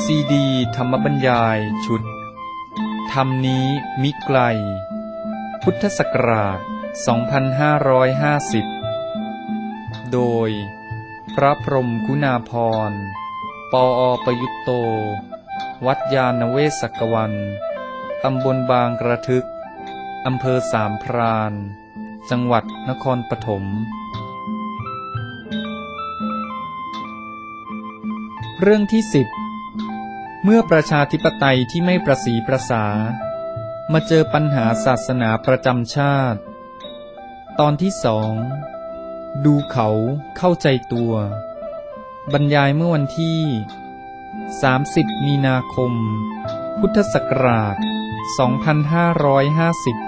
ซีดีธรรมบรรยายชุดธรรมนี้มิไกลพุทธศักราช 2550 โดยพระพรหมคุณาภรณ์ ปอ.ประยุตโต วัดยานเวศกวัน ตำบลบางกระทึก อำเภอสามพราน จังหวัดนครปฐม เรื่องที่ 10 เมื่อประชาธิปไตยที่ไม่ประสีประสามาเจอปัญหาศาสนาประจำชาติ ตอนที่ 2 ดูเขาเข้าใจตัว บรรยายเมื่อวันที่ 30 มีนาคม พุทธศักราช 2550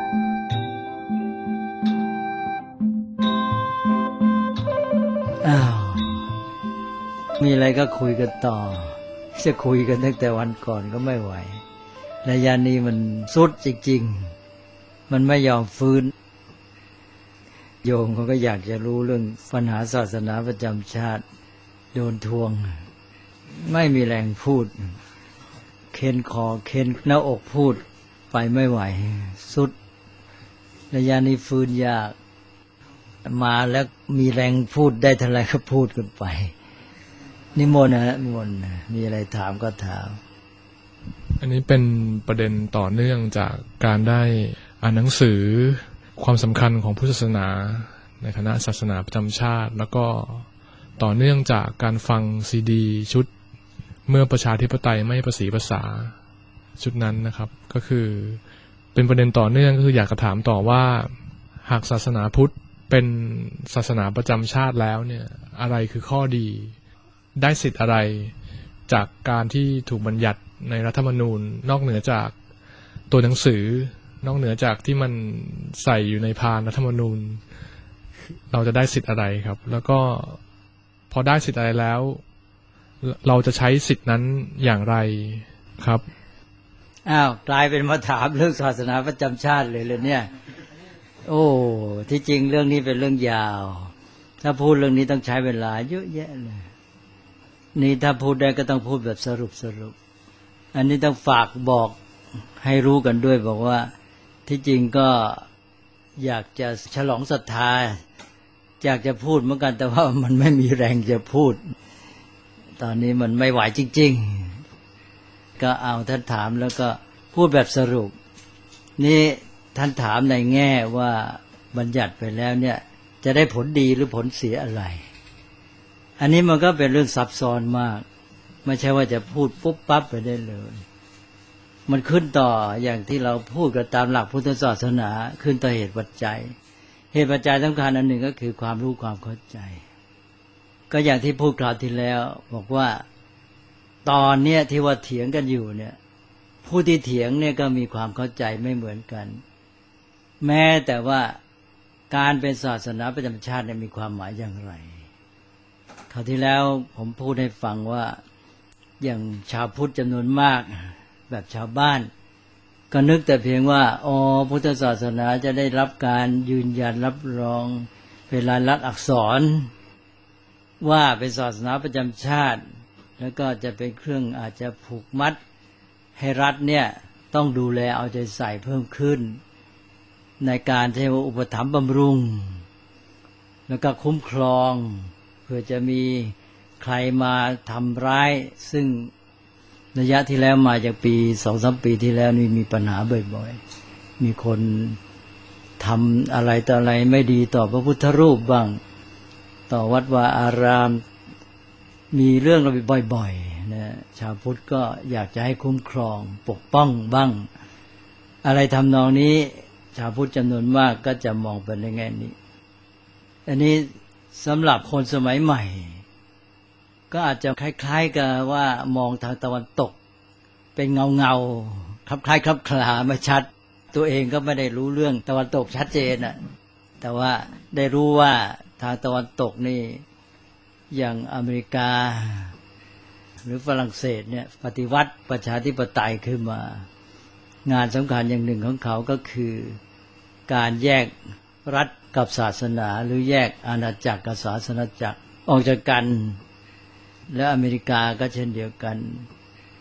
มีอะไรก็คุยกันต่อจะคุยกันตั้งแต่วันก่อนก็ไม่ไหวระยะนี้มันสุดจริงๆมันไม่ยอมฟื้นโยมเขาก็อยากจะรู้เรื่องปัญหาศาสนาประจำชาติโดนทวงไม่มีแรงพูดเค้นคอเค้นหน้าอกพูดไปไม่ไหวสุดระยะนี้ฟื้นยากมาแล้วมีแรงพูดได้เท่าไรก็พูดกันไปนิมนต์นะนิมนต์มีอะไรถามก็ถามอันนี้เป็นประเด็นต่อเนื่องจากการได้อ่านหนังสือความสำคัญของพุทธศาสนาในคณะศาสนาประจำชาติแล้วก็ต่อเนื่องจากการฟังซีดีชุดเมื่อประชาธิปไตยไม่ประสีประสาชุดนั้นนะครับก็คือเป็นประเด็นต่อเนื่องก็คืออยากจะถามต่อว่าหากศาสนาพุทธเป็นศาสนาประจำชาติแล้วเนี่ยอะไรคือข้อดีได้สิทธิ์อะไรจากการที่ถูกบัญญัติในรัฐธรรมนูญนอกเหนือจากตัวหนังสือนอกเหนือจากที่มันใส่อยู่ในพานรัฐธรรมนูญเราจะได้สิทธิ์อะไรครับแล้วก็พอได้สิทธิ์อะไรแล้วเราจะใช้สิทธิ์นั้นอย่างไรครับกลายเป็นมาถามเรื่องศาสนาประจำชาติเลยเนี่ยโอ้ที่จริงเรื่องนี้เป็นเรื่องยาวถ้าพูดเรื่องนี้ต้องใช้เวลาเยอะแยะเลยนี่ถ้าพูดได้ก็ต้องพูดแบบสรุปอันนี้ต้องฝากบอกให้รู้กันด้วยบอกว่าที่จริงก็อยากจะฉลองศรัทธาอยากจะพูดเหมือนกันแต่ว่ามันไม่มีแรงจะพูดตอนนี้มันไม่ไหวจริงๆก็เอาท่านถามแล้วก็พูดแบบสรุปนี่ท่านถามในแง่ว่าบัญญัติไปแล้วเนี่ยจะได้ผลดีหรือผลเสียอะไรอันนี้มันก็เป็นเรื่องซับซ้อนมากไม่ใช่ว่าจะพูดปุ๊บปั๊บไปได้เลยมันขึ้นต่ออย่างที่เราพูดกันตามหลักพุทธศาสนาขึ้นต่อเหตุปัจจัยสำคัญอันหนึ่งก็คือความรู้ความเข้าใจก็อย่างที่พูดคราวที่แล้วบอกว่าตอนเนี้ยที่ว่าเถียงกันอยู่เนี่ยผู้ที่เถียงเนี่ยก็มีความเข้าใจไม่เหมือนกันแม้แต่ว่าการเป็นศาสนาประจำชาติเนี่ยมีความหมายอย่างไรคราวที่แล้วผมพูดให้ฟังว่าอย่างชาวพุทธจำนวนมากแบบชาวบ้านก็นึกแต่เพียงว่าพุทธศาสนาจะได้รับการยืนยันรับรองเป็นลายลักษณ์อักษรว่าเป็นศาสนาประจำชาติแล้วก็จะเป็นเครื่องอาจจะผูกมัดให้รัฐเนี่ยต้องดูแลเอาใจใส่เพิ่มขึ้นในการที่ว่าอุปถัมภ์บำรุงแล้วก็คุ้มครองเพื่อจะมีใครมาทำร้ายซึ่งระยะที่แล้วมาจากปี 2-3 ปีที่แล้วนี่มีปัญหาบ่อยๆมีคนทำอะไรต่ออะไรไม่ดีต่อพระพุทธรูปบ้างต่อวัดวาอารามมีเรื่องเราบ่อยๆนะชาวพุทธก็อยากจะให้คุ้มครองปกป้องบ้างอะไรทำนองนี้ชาวพุทธจำนวนมากก็จะมองไปในแง่นี้อันนี้สำหรับคนสมัยใหม่ก็อาจจะคล้ายๆกับว่ามองทางตะวันตกเป็นเงาๆคลับคล้ายคลับคลาไม่ชัดตัวเองก็ไม่ได้รู้เรื่องตะวันตกชัดเจนน่ะแต่ว่าได้รู้ว่าทางตะวันตกนี่อย่างอเมริกาหรือฝรั่งเศสเนี่ยปฏิวัติประชาธิปไตยขึ้นมางานสำคัญอย่างหนึ่งของเขาก็คือการแยกรัฐกับศาสนาหรือแยกอาณาจักรกับศาสนาจักรออกจากกันและอเมริกาก็เช่นเดียวกัน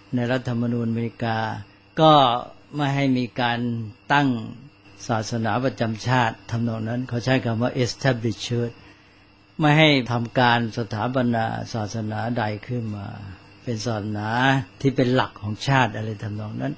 ในรัฐธรรมนูญอเมริกาก็ไม่ให้มีการตั้งศาสนาประจำชาติทำนองนั้นเขาใช้คำว่า establish church ไม่ให้ทำการสถาปนาศาสนาใดขึ้นมาเป็นศาสนาที่เป็นหลักของชาติอะไรทำนองนั้น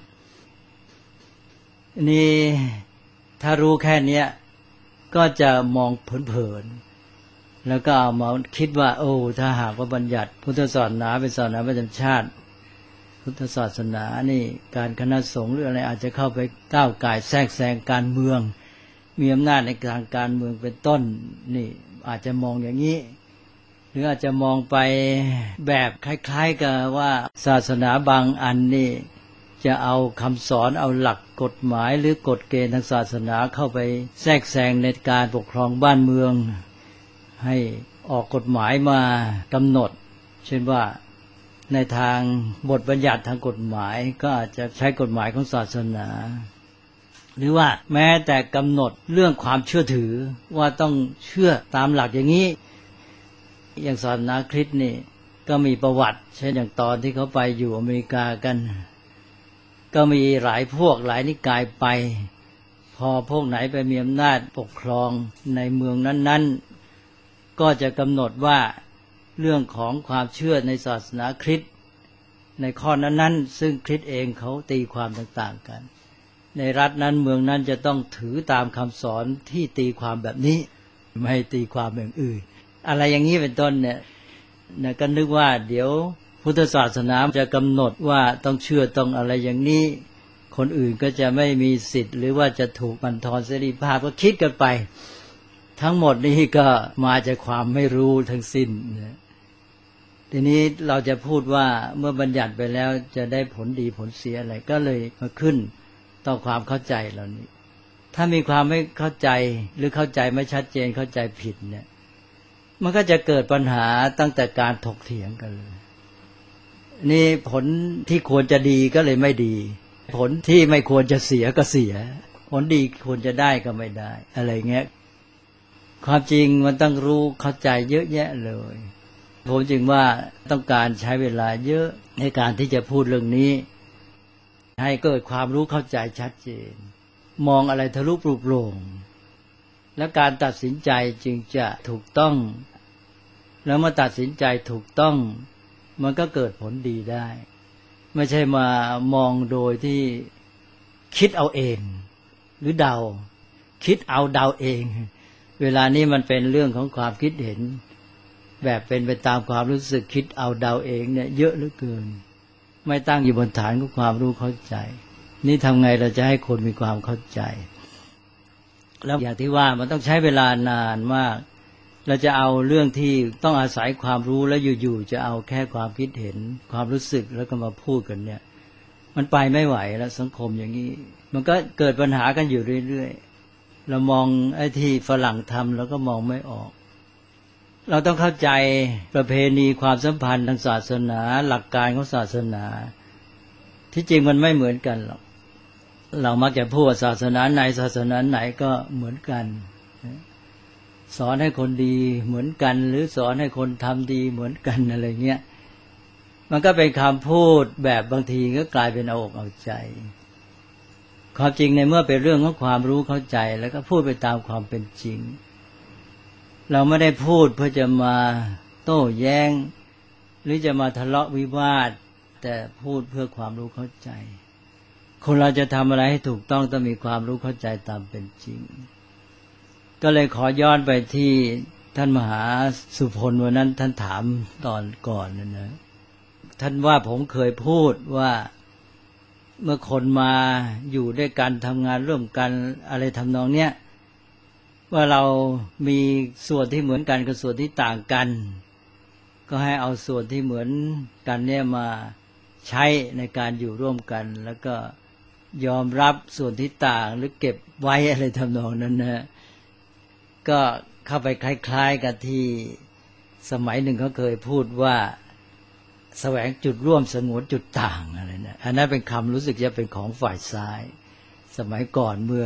นี่ถ้ารู้แค่นี้ก็จะมองเผินๆแล้วก็เอามาคิดว่าโอ้ถ้าหากว่าบัญญัติพุทธศาสนาเป็นศาสนาประจำชาติพุทธศาสนานี่การคณะสงฆ์หรืออะไรอาจจะเข้าไปก้าวก่ายแทรกแซงการเมืองมีอำนาจในทางการเมืองเป็นต้นนี่อาจจะมองอย่างนี้หรืออาจจะมองไปแบบคล้ายๆกับว่าศาสนาบางอันนี่จะเอาคำสอนเอาหลักกฎหมายหรือกฎเกณฑ์ทางศาสนาเข้าไปแทรกแซงในการปกครองบ้านเมืองให้ออกกฎหมายมากำหนดเช่นว่าในทางบทบัญญัติทางกฎหมายก็อาจจะใช้กฎหมายของศาสนาหรือว่าแม้แต่กำหนดเรื่องความเชื่อถือว่าต้องเชื่อตามหลักอย่างนี้อย่างศาสนาคริสต์นี่ก็มีประวัติเช่นอย่างตอนที่เขาไปอยู่อเมริกากันก็มีหลายพวกหลายนิกายไปพอพวกไหนไปมีอำนาจปกครองในเมืองนั้นๆก็จะกำหนดว่าเรื่องของความเชื่อในศาสนาคริสต์ในข้อนั้นๆซึ่งคริสต์เองเขาตีความต่างๆกันในรัฐนั้นเมืองนั้นจะต้องถือตามคำสอนที่ตีความแบบนี้ไม่ให้ตีความอย่างอื่นอะไรอย่างนี้เป็นต้นเนี่ยก็นึกว่าเดี๋ยวพุทธศาสนาจะกำหนดว่าต้องเชื่อต้องอะไรอย่างนี้คนอื่นก็จะไม่มีสิทธิ์หรือว่าจะถูกบั่นทอนเสรีภาพก็คิดกันไปทั้งหมดนี้ก็มาจากความไม่รู้ทั้งสิ้นทีนี้เราจะพูดว่าเมื่อบัญญัติไปแล้วจะได้ผลดีผลเสียอะไรก็เลยมาขึ้นต่อความเข้าใจเหล่านี้ถ้ามีความไม่เข้าใจหรือเข้าใจไม่ชัดเจนเข้าใจผิดเนี่ยมันก็จะเกิดปัญหาตั้งแต่การถกเถียงกันเลยนี่ผลที่ควรจะดีก็เลยไม่ดีผลที่ไม่ควรจะเสียก็เสียผลดีควรจะได้ก็ไม่ได้อะไรเงี้ยความจริงมันต้องรู้เข้าใจเยอะแยะเลยผมจึงว่าต้องการใช้เวลาเยอะในการที่จะพูดเรื่องนี้ให้เกิดความรู้เข้าใจชัดเจนมองอะไรทะลุปลุกโปร่งและการตัดสินใจจึงจะถูกต้องแล้วเมื่อตัดสินใจถูกต้องมันก็เกิดผลดีได้ไม่ใช่มามองโดยที่คิดเอาเองหรือเดาคิดเอาเดาเองเวลานี้มันเป็นเรื่องของความคิดเห็นแบบเป็นไปตามความรู้สึกคิดเอาเดาเองเนี่ยเยอะเหลือเกินไม่ตั้งอยู่บนฐานของความรู้เข้าใจนี่ทำไงเราจะให้คนมีความเข้าใจแล้วอย่างที่ว่ามันต้องใช้เวลานานมากเราจะเอาเรื่องที่ต้องอาศัยความรู้แล้วอยู่ๆจะเอาแค่ความคิดเห็นความรู้สึกแล้วก็มาพูดกันเนี่ยมันไปไม่ไหวแล้วสังคมอย่างนี้มันก็เกิดปัญหากันอยู่เรื่อยๆเรามองไอ้ที่ฝรั่งทำแล้วก็มองไม่ออกเราต้องเข้าใจประเพณีความสัมพันธ์ทางศาสนาหลักการของศาสนาที่จริงมันไม่เหมือนกันหรอกเรามักจะพูดว่าศาสนาไหนศาสนาไหนก็เหมือนกันสอนให้คนดีเหมือนกันหรือสอนให้คนทำดีเหมือนกันอะไรเงี้ยมันก็เป็นคำพูดแบบบางทีก็กลายเป็นเอาอกเอาใจความจริงในเมื่อเป็นเรื่องของความรู้เข้าใจแล้วก็พูดไปตามความเป็นจริงเราไม่ได้พูดเพื่อจะมาโต้แย้งหรือจะมาทะเลาะวิวาทแต่พูดเพื่อความรู้เข้าใจคนเราจะทำอะไรให้ถูกต้องต้องมีความรู้เข้าใจตามเป็นจริงก็เลยขอย้อนไปที่ท่านมหาสุพลวันนั้นท่านถามตอนก่อนนะท่านว่าผมเคยพูดว่าเมื่อคนมาอยู่ด้วยกันทำงานร่วมกันอะไรทำนองเนี้ยว่าเรามีส่วนที่เหมือนกันกับส่วนที่ต่างกันก็ให้เอาส่วนที่เหมือนกันเนี่ยมาใช้ในการอยู่ร่วมกันแล้วก็ยอมรับส่วนที่ต่างหรือเก็บไว้อะไรทำนองนั้นนะก็เข้าไปคล้ายๆกับที่สมัยหนึ่งเขาเคยพูดว่าแสวงจุดร่วมสงวนจุดต่างอะไรนะอันนั้นเป็นคำรู้สึกจะเป็นของฝ่ายซ้ายสมัยก่อนเมื่อ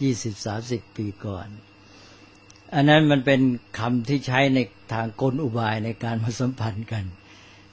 20-30 ปีก่อนอันนั้นมันเป็นคำที่ใช้ในทางกลอุบายในการมาสัมพันธ์กัน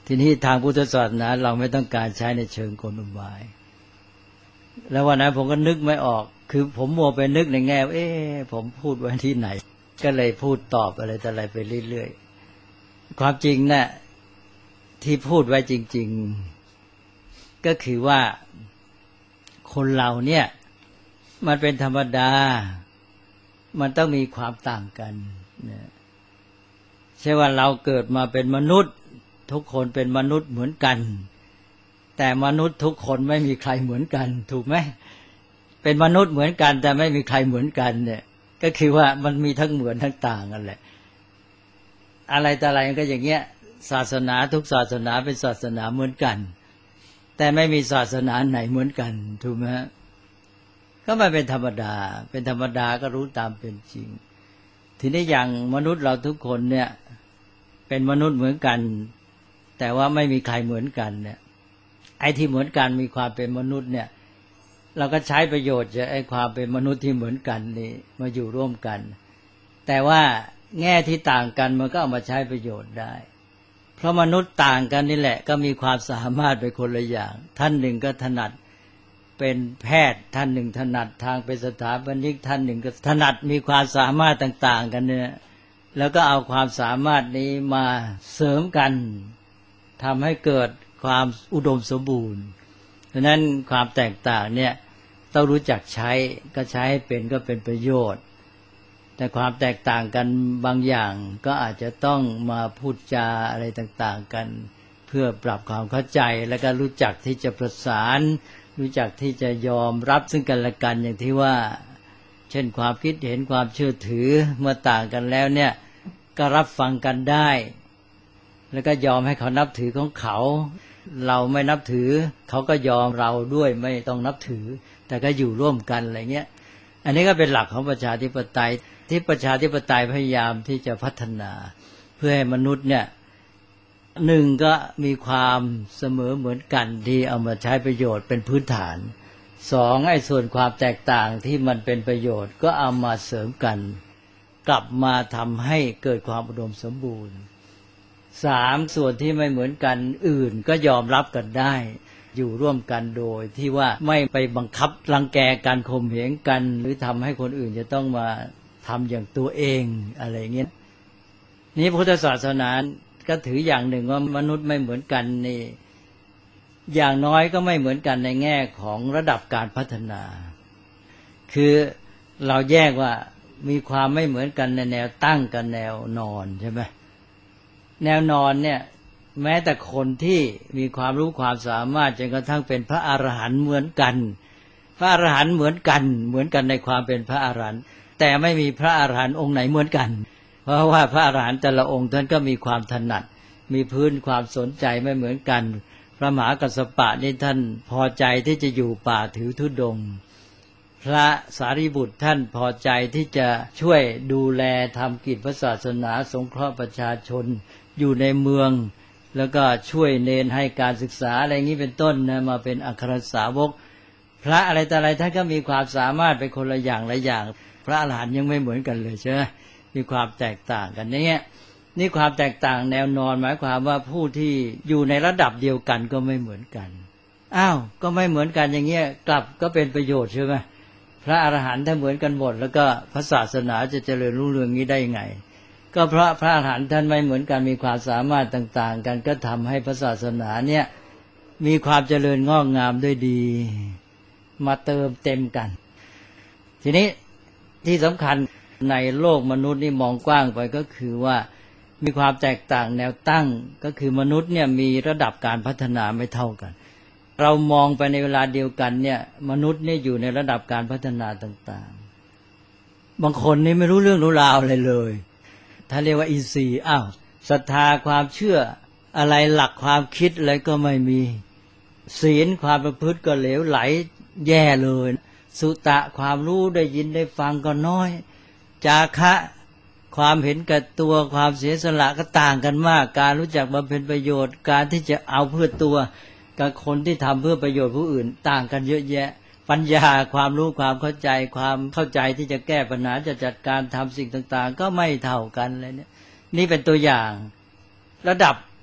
ทีนี้ทางพุทธศาสนาเราไม่ต้องการใช้ในเชิงกลอุบายแล้ววันนั้นผมก็นึกไม่ออกคือผมมัวไปนึกในแง่ผมพูดไว้ที่ไหนก็เลยพูดตอบอะไรแต่อะไรไปเรื่อยๆความจริงน่ะที่พูดไว้จริงๆก็คือว่าคนเราเนี่ยมันเป็นธรรมดามันต้องมีความต่างกันนะใช่ว่าเราเกิดมาเป็นมนุษย์ทุกคนเป็นมนุษย์เหมือนกันแต่มนุษย์ทุกคนไม่มีใครเหมือนกันถูกไหมเป็นมนุษย์เหมือนกันแต่ไม่มีใครเหมือนกันเนี่ยก็คือว่ามันมีทั้งเหมือนทั้งต่างกันแหละอะไรแต่อะไรก็อย่างเงี้ยศาสนาทุกศาสนาเป็นศาสนาเหมือนกันแต่ไม่มีศาสนาไหนเหมือนกันถูกไหมก็มันเป็นธรรมดาเป็นธรรมดาก็รู้ตามเป็นจริงทีนี้อย่างมนุษย์เราทุกคนเนี่ยเป็นมนุษย์เหมือนกันแต่ว่าไม่มีใครเหมือนกันเนี่ยไอ้ที่เหมือนกันมีความเป็นมนุษย์เนี่ยเราก็ใช้ประโยชน์จากไอ้ความเป็นมนุษย์ที่เหมือนกันนี่มาอยู่ร่วมกันแต่ว่าแง่ที่ต่างกันมันก็เอามาใช้ประโยชน์ได้เพราะมนุษย์ต่างกันนี่แหละก็มีความสามารถไปคนละอย่างท่านหนึ่งก็ถนัดเป็นแพทย์ท่านหนึ่งถนัดทางเป็นสถาปนิกท่านหนึ่งก็ถนัดมีความสามารถต่างๆกันเนี่ยแล้วก็เอาความสามารถนี้มาเสริมกันทำให้เกิดความอุดมสมบูรณ์ดังนั้นความแตกต่างเนี่ยต้องรู้จักใช้ก็ใช้ให้เป็นก็เป็นประโยชน์แต่ความแตกต่างกันบางอย่างก็อาจจะต้องมาพูดจาอะไรต่างๆกันเพื่อปรับความเข้าใจแล้วก็รู้จักที่จะประสานรู้จักที่จะยอมรับซึ่งกันและกันอย่างที่ว่าเช่นความคิดเห็นความเชื่อถือเมื่อต่างกันแล้วเนี่ยก็รับฟังกันได้แล้วก็ยอมให้เขานับถือของเขาเราไม่นับถือเขาก็ยอมเราด้วยไม่ต้องนับถือแต่ก็อยู่ร่วมกันอะไรเงี้ยอันนี้ก็เป็นหลักของประชาธิปไตยที่ประชาธิปไตยพยายามที่จะพัฒนาเพื่อให้มนุษย์เนี่ยหนึ่งก็มีความเสมอเหมือนกันที่เอามาใช้ประโยชน์เป็นพื้นฐานสองไอ้ส่วนความแตกต่างที่มันเป็นประโยชน์ก็เอามาเสริมกันกลับมาทำให้เกิดความอุดมสมบูรณ์สามส่วนที่ไม่เหมือนกันอื่นก็ยอมรับกันได้อยู่ร่วมกันโดยที่ว่าไม่ไปบังคับรังแกกันข่มเหงกันหรือทำให้คนอื่นจะต้องมาทำอย่างตัวเองอะไรเงี้ยนี้พุทธศาสนาก็ถืออย่างหนึ่งว่ามนุษย์ไม่เหมือนกันนี่อย่างน้อยก็ไม่เหมือนกันในแง่ของระดับการพัฒนาคือเราแยกว่ามีความไม่เหมือนกันในแนวตั้งกับแนวนอนใช่ไหมแนวนอนเนี่ยแม้แต่คนที่มีความรู้ความสามารถจนกระทั่งเป็นพระอรหันต์เหมือนกันพระอรหันต์เหมือนกันในความเป็นพระอรหันต์แต่ไม่มีพระอรหันต์องค์ไหนเหมือนกันเพราะว่าพระอรหันต์แต่ละองค์ท่านก็มีความถนัดมีพื้นความสนใจไม่เหมือนกันพระมหากัสสปะนี่ท่านพอใจที่จะอยู่ป่าถือธุดงค์พระสารีบุตรท่านพอใจที่จะช่วยดูแลทำกิจพระศาสนาสงเคราะห์ประชาชนอยู่ในเมืองแล้วก็ช่วยเนนให้การศึกษาอะไรอย่างนี้เป็นต้นนะมาเป็นอัครสาวกพระอะไรแต่อะไรท่านก็มีความสามารถเป็นคนละอย่างละอย่างพระอรหันต์ยังไม่เหมือนกันเลยใช่ไหมมีความแตกต่างกันเนี่ยนี่ความแตกต่างแนวนอนหมายความว่าผู้ที่อยู่ในระดับเดียวกันก็ไม่เหมือนกันอ้าวก็ไม่เหมือนกันอย่างเงี้ยกลับก็เป็นประโยชน์ใช่ไหมพระอรหันต์ถ้าเหมือนกันหมดแล้วก็พระศาสนาจะเจริญรุ่งเรืองนี้ได้ยังไงก็เพราะพระอรหันต์ท่านไม่เหมือนกันมีความสามารถต่างๆกันก็ทำให้พระศาสนาเนี่ยมีความเจริญงอกงามด้วยดีมาเติมเต็มกันทีนี้ที่สำคัญในโลกมนุษย์นี่มองกว้างไปก็คือว่ามีความแตกต่างแนวตั้งก็คือมนุษย์เนี่ยมีระดับการพัฒนาไม่เท่ากันเรามองไปในเวลาเดียวกันเนี่ยมนุษย์เนี่ยอยู่ในระดับการพัฒนาต่างๆบางคนนี่ไม่รู้เรื่องรู้ราวอะไรเลยถ้าเรียกว่าอินทรีย์ศรัทธาความเชื่ออะไรหลักความคิดอะไรก็ไม่มีศีลความประพฤติก็เหลวไหลแย่เลยสุตะความรู้ได้ยินได้ฟังก็น้อยจาคะความเห็นแก่ตัวความเสียสละก็ต่างกันมากการรู้จักบำเพ็ญประโยชน์การที่จะเอาเพื่อตัวกับคนที่ทำเพื่อประโยชน์ผู้อื่นต่างกันเยอะแยะปัญญาความรู้ความเข้าใจที่จะแก้ปัญหาจะจัดการทำสิ่งต่างๆก็ไม่เท่ากันเลยเนี่ยนี่เป็นตัวอย่างระดับ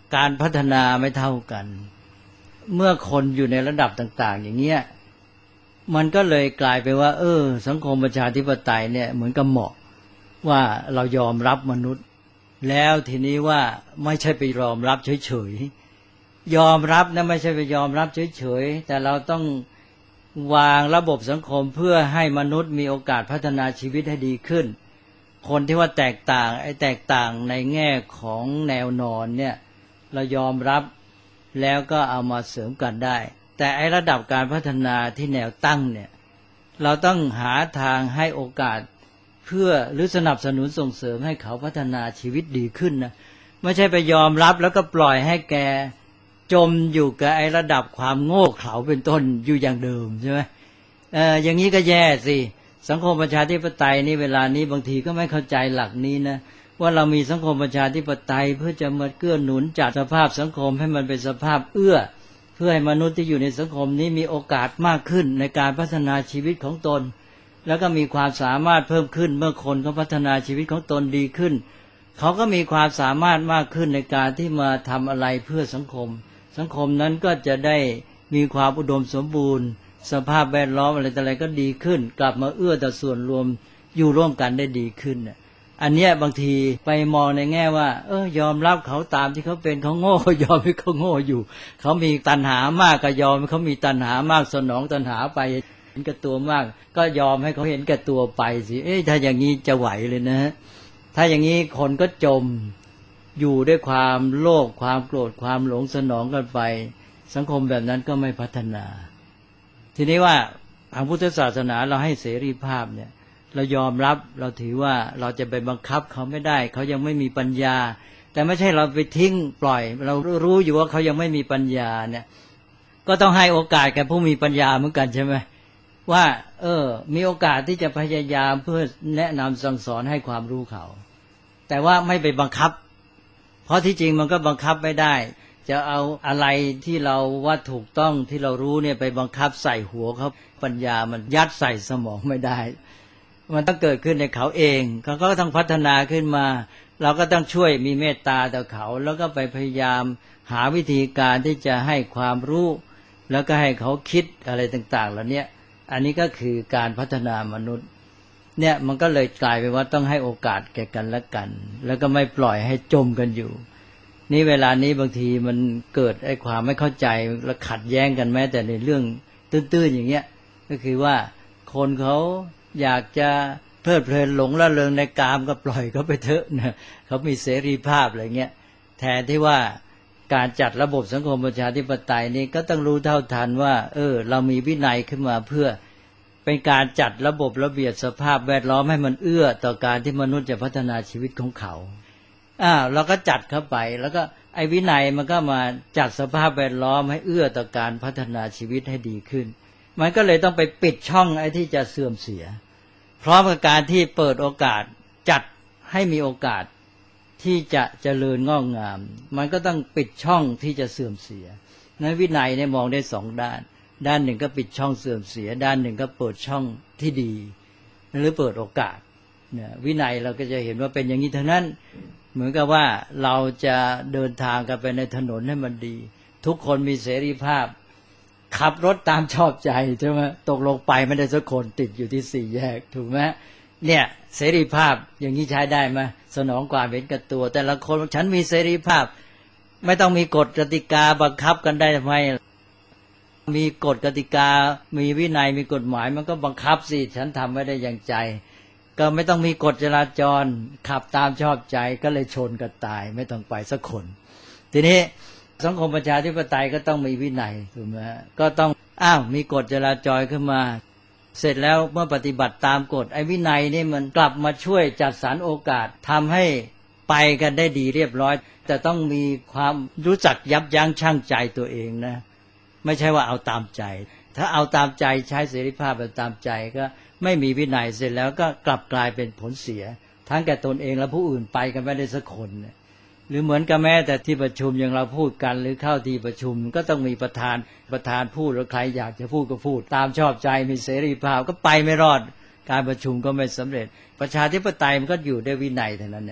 การพัฒนาไม่เท่ากันเมื่อคนอยู่ในระดับต่างๆอย่างเงี้ยมันก็เลยกลายไปว่าสังคมประชาธิปไตยเนี่ยเหมือนกับเหมาะว่าเรายอมรับมนุษย์แล้วทีนี้ว่าไม่ใช่ไปยอมรับเฉยๆยอมรับนะไม่ใช่ไปยอมรับเฉยๆแต่เราต้องวางระบบสังคมเพื่อให้มนุษย์มีโอกาสพัฒนาชีวิตให้ดีขึ้นคนที่ว่าแตกต่างแตกต่างในแง่ของแนวนอนเนี่ยเรายอมรับแล้วก็เอามาเสริมกันได้แต่ระดับการพัฒนาที่แนวตั้งเนี่ยเราต้องหาทางให้โอกาสเพื่อหรือสนับสนุนส่งเสริมให้เขาพัฒนาชีวิตดีขึ้นนะไม่ใช่ไปยอมรับแล้วก็ปล่อยให้แกจมอยู่กับระดับความโง่เขลาเป็นต้นอยู่อย่างเดิมใช่ไหมอย่างนี้ก็แย่สิสังคมประชาธิปไตยนี่เวลานี้บางทีก็ไม่เข้าใจหลักนี้นะว่าเรามีสังคมประชาธิปไตยเพื่อจะมาเกื้อหนุนจัดสภาพสังคมให้มันเป็นสภาพเอื้อเพื่อให้มนุษย์ที่อยู่ในสังคมนี้มีโอกาสมากขึ้นในการพัฒนาชีวิตของตนแล้วก็มีความสามารถเพิ่มขึ้นเมื่อคนเขาพัฒนาชีวิตของตนดีขึ้นเขาก็มีความสามารถมากขึ้นในการที่มาทำอะไรเพื่อสังคมสังคมนั้นก็จะได้มีความอุดมสมบูรณ์สภาพแวดล้อมอะไรต่ออะไรก็ดีขึ้นกลับมาเอื้อต่อส่วนรวมอยู่ร่วมกันได้ดีขึ้นอันเนี้ยบางทีไปมองในแง่ว่ายอมรับเขาตามที่เขาเป็นเขาโง่ก็ยอมให้เขาโง่อยู่เขามีตัณหามากก็ยอมให้เขามีตัณหามากสนองตัณหาไปเห็นแก่ตัวมากก็ยอมให้เขาเห็นแก่ตัวไปสิถ้าอย่างนี้จะไหวเลยนะถ้าอย่างนี้คนก็จมอยู่ด้วยความโลภความโกรธความหลงสนองกันไปสังคมแบบนั้นก็ไม่พัฒนาทีนี้ว่าทางพุทธศาสนาเราให้เสรีภาพเนี่ยเรายอมรับเราถือว่าเราจะไปบังคับเขาไม่ได้เขายังไม่มีปัญญาแต่ไม่ใช่เราไปทิ้งปล่อยเรารู้อยู่ว่าเขายังไม่มีปัญญาเนี่ยก็ต้องให้โอกาสแก่ผู้มีปัญญาเหมือนกันใช่ไหมว่ามีโอกาสที่จะพยายามเพื่อแนะนำสั่งสอนให้ความรู้เขาแต่ว่าไม่ไปบังคับเพราะที่จริงมันก็บังคับไม่ได้จะเอาอะไรที่เราว่าถูกต้องที่เรารู้เนี่ยไปบังคับใส่หัวเขาปัญญามันยัดใส่สมองไม่ได้มันต้องเกิดขึ้นในเขาเองเขาก็ต้องพัฒนาขึ้นมาเราก็ต้องช่วยมีเมตตาต่อเขาแล้วก็ไปพยายามหาวิธีการที่จะให้ความรู้แล้วก็ให้เขาคิดอะไรต่างๆเหล่านี้อันนี้ก็คือการพัฒนามนุษย์เนี่ยมันก็เลยกลายเป็นว่าต้องให้โอกาสแก่กันและกันแล้วก็ไม่ปล่อยให้จมกันอยู่นี่เวลานี้บางทีมันเกิดความไม่เข้าใจและขัดแย้งกันแม้แต่ในเรื่องตื้นๆอย่างเงี้ยก็คือว่าคนเขาอยากจะเพลิดเพลินหลงละเลงในกามก็ปล่อยเขาไปเถอะนะเขามีเสรีภาพอะไรเงี้ยแทนที่ว่าการจัดระบบสังคมประชาธิปไตยนี่ก็ต้องรู้เท่าทันว่าเรามีวินัยขึ้นมาเพื่อเป็นการจัดระบบระเบียบสภาพแวดล้อมให้มันเอื้อต่อการที่มนุษย์จะพัฒนาชีวิตของเขาเราก็จัดเข้าไปแล้วก็วินัยมันก็มาจัดสภาพแวดล้อมให้เอื้อต่อการพัฒนาชีวิตให้ดีขึ้นมันก็เลยต้องไปปิดช่องที่จะเสื่อมเสียพร้อมกับการที่เปิดโอกาสจัดให้มีโอกาสที่จะเจริญงอกงามมันก็ต้องปิดช่องที่จะเสื่อมเสียนั้นวินัยเนี่ยมองได้สองด้านด้านหนึ่งก็ปิดช่องเสื่อมเสียด้านหนึ่งก็เปิดช่องที่ดีหรือเปิดโอกาสเนี่ยวินัยเราก็จะเห็นว่าเป็นอย่างนี้ทั้งนั้นเหมือนกับว่าเราจะเดินทางกันไปในถนนให้มันดีทุกคนมีเสรีภาพขับรถตามชอบใจใช่ไหมตกลงไปไม่ได้สักคนติดอยู่ที่สี่แยกถูกไหมเนี่ยเสรีภาพอย่างนี้ใช้ได้ไหมสนองความเห็นแก่ตัวแต่ละคนฉันมีเสรีภาพไม่ต้องมีกฎกติกาบังคับกันได้ทำไมมีกฎกติกามีวินัยมีกฎหมายมันก็บังคับสิฉันทำไม่ได้อย่างใจก็ไม่ต้องมีกฎจราจรขับตามชอบใจก็เลยชนกันตายไม่ต้องไปสักคนทีนี้สังคมประชาธิปไตยก็ต้องมีวินัยถูกไหมก็ต้องมีกฎจราจรขึ้นมาเสร็จแล้วเมื่อปฏิบัติตามกฎวินัยนี่มันกลับมาช่วยจัดสรรโอกาสทำให้ไปกันได้ดีเรียบร้อยแต่ต้องมีความรู้จักยับยั้งชั่งใจตัวเองนะไม่ใช่ว่าเอาตามใจถ้าเอาตามใจใช้เสรีภาพแบบตามใจก็ไม่มีวินัยเสร็จแล้วก็กลับกลายเป็นผลเสียทั้งแก่ตนเองและผู้อื่นไปกันไม่ได้สักคนหรือเหมือนกับแม้แต่ที่ประชุมอย่างเราพูดกันหรือเข้าที่ประชุมก็ต้องมีประธานพูดแล้วใครอยากจะพูดก็พูดตามชอบใจมีเสรีภาพก็ไปไม่รอดการประชุมก็ไม่สำเร็จประชาธิปไตยมันก็อยู่ด้วยวินัยเท่านั้นเนี่ย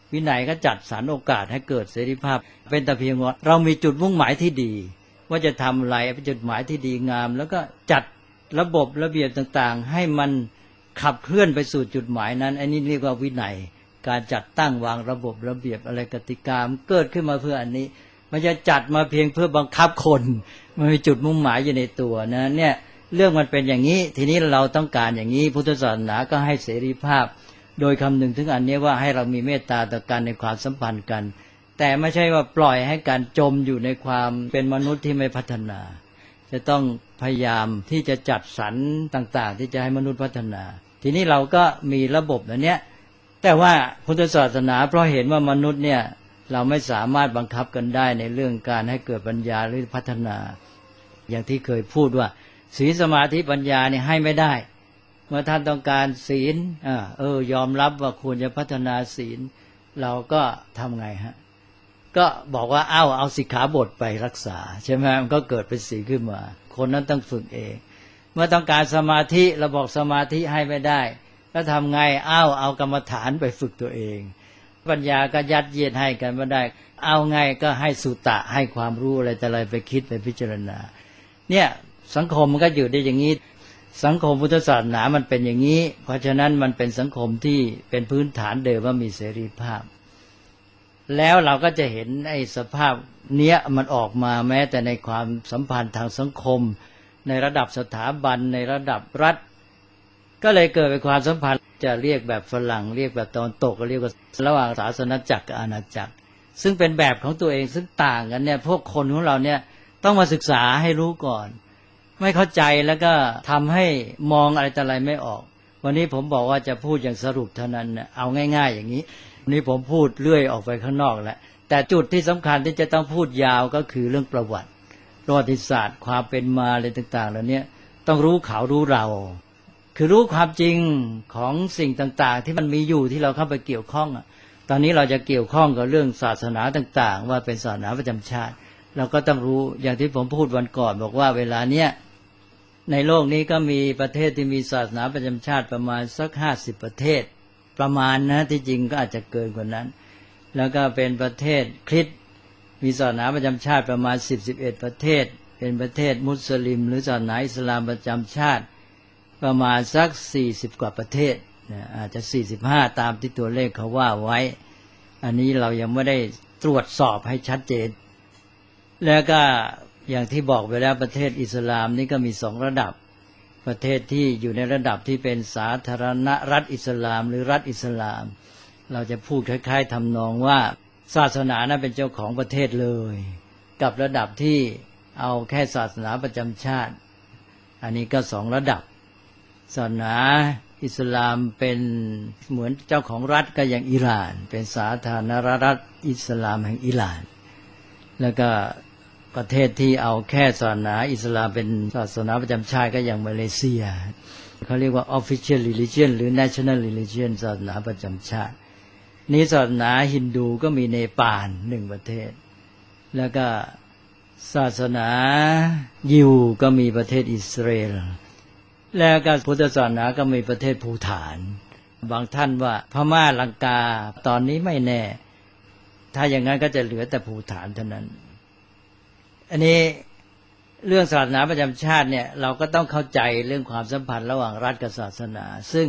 วินัยก็จัดสรรโอกาสให้เกิดเสรีภาพเป็นแต่เพียงว่าเรามีจุดมุ่งหมายที่ดีว่าจะทำอะไรเป็นจุดหมายที่ดีงามแล้วก็จัดระบบระเบียบต่างๆให้มันขับเคลื่อนไปสู่จุดหมายนั้นอันนี้เรียกว่าวินัยการจัดตั้งวางระบบระเบียบอะไรกติกามันเกิดขึ้นมาเพื่ออันนี้มันจะจัดมาเพียงเพื่อบังคับคนมันมีจุดมุ่งหมายอยู่ในตัวนะเนี่ยเรื่องมันเป็นอย่างนี้ทีนี้เราต้องการอย่างนี้พุทธศาสนาก็ให้เสรีภาพโดยคำนึงถึงอันนี้ว่าให้เรามีเมตตาต่อกันในความสัมพันธ์กันแต่ไม่ใช่ว่าปล่อยให้การจมอยู่ในความเป็นมนุษย์ที่ไม่พัฒนาจะต้องพยายามที่จะจัดสรรต่างๆที่จะให้มนุษย์พัฒนาทีนี้เราก็มีระบบอันเนี้ยแต่ว่าพุทธศาสนาเพราะเห็นว่ามนุษย์เนี่ยเราไม่สามารถบังคับกันได้ในเรื่องการให้เกิดปัญญาหรือพัฒนาอย่างที่เคยพูดว่าศีลสมาธิปัญญาเนี่ยให้ไม่ได้เมื่อท่านต้องการศีลยอมรับว่าควรจะพัฒนาศีลเราก็ทำไงฮะก็บอกว่าเอาสิกขาบทไปรักษาใช่ไหมมันก็เกิดเป็นศีลขึ้นมาคนนั้นต้องฝึกเองเมื่อต้องการสมาธิเราบอกสมาธิให้ไม่ได้ก็ทำไงเอากรรมฐานไปฝึกตัวเองปัญญาก็ยัดเยียดให้กันไม่ได้เอาไงก็ให้สุตะให้ความรู้อะไรแต่อะไรไปคิดไปพิจารณาเนี่ยสังคมมันก็อยู่ได้อย่างนี้สังคมพุทธศาสนามันเป็นอย่างนี้เพราะฉะนั้นมันเป็นสังคมที่เป็นพื้นฐานเดิมว่ามีเสรีภาพแล้วเราก็จะเห็นไอ้สภาพเนี้ยมันออกมาแม้แต่ในความสัมพันธ์ทางสังคมในระดับสถาบันในระดับรัฐก็เลยเกิดเป็นความสัมพันธ์จะเรียกแบบฝรั่งเรียกแบบตะวันตกก็เรียกว่าระหว่างศาสนจักรกับอาณาจักรซึ่งเป็นแบบของตัวเองซึ่งต่างกันเนี่ยพวกคนของเราเนี่ยต้องมาศึกษาให้รู้ก่อนไม่เข้าใจแล้วก็ทำให้มองอะไรแต่อะไรไม่ออกวันนี้ผมบอกว่าจะพูดอย่างสรุปเท่านั้นเอาง่ายๆอย่างนี้วันนี้ผมพูดเลื่อยออกไปข้างนอกแล้วแต่จุดที่สำคัญที่จะต้องพูดยาวก็คือเรื่องประวัติศาสตร์ความเป็นมาอะไรต่างๆแล้วเนี่ยต้องรู้เขารู้เราคือรู้ความจริงของสิ่งต่างๆที่มันมีอยู่ที่เราเข้าไปเกี่ยวข้องตอนนี้เราจะเกี่ยวข้องกับเรื่องศาสนาต่างๆว่าเป็นศาสนาประจำชาติเราก็ต้องรู้อย่างที่ผมพูดวันก่อนบอกว่าเวลาเนี้ยในโลกนี้ก็มีประเทศที่มีศาสนาประจำชาติประมาณสัก50ประเทศประมาณนะที่จริงก็อาจจะเกินกว่านั้นแล้วก็เป็นประเทศคริสต์มีศาสนาประจำชาติประมาณ11ประเทศเป็นประเทศมุสลิมหรือศาสนาอิสลามประจำชาติประมาณสัก40กว่าประเทศอาจจะ45ตามที่ตัวเลขเขาว่าไว้อันนี้เรายังไม่ได้ตรวจสอบให้ชัดเจนแล้วก็อย่างที่บอกไปแล้วประเทศอิสลามนี่ก็มี2ระดับประเทศที่อยู่ในระดับที่เป็นสาธารณรัฐอิสลามหรือรัฐอิสลามเราจะพูดคล้ายๆทำนองว่าศาสนานั้นเป็นเจ้าของประเทศเลยกับระดับที่เอาแค่ศาสนาประจำชาติอันนี้ก็2ระดับศาสนาอิสลามเป็นเหมือนเจ้าของรัฐก็อย่างอิหร่านเป็นสาธารณรัฐอิสลามแห่งอิหร่านแล้วก็ประเทศที่เอาแค่ศาสนาอิสลามเป็นศาสนาประจำชาติก็อย่างมาเลเซียเขาเรียกว่า official religion หรือ national religion ศาสนาประจำชาตินี้ศาสนาฮินดูก็มีเนปาล1ประเทศแล้วก็ศาสนายิวก็มีประเทศอิสราเอลแล้วก็พุทธศาสนาก็มีประเทศภูฏานบางท่านว่าพม่าลังกาตอนนี้ไม่แน่ถ้าอย่างนั้นก็จะเหลือแต่ภูฏานเท่านั้นอันนี้เรื่องศาสนาประจำชาติเนี่ยเราก็ต้องเข้าใจเรื่องความสัมพันธ์ระหว่างรัฐกับศาสนาซึ่ง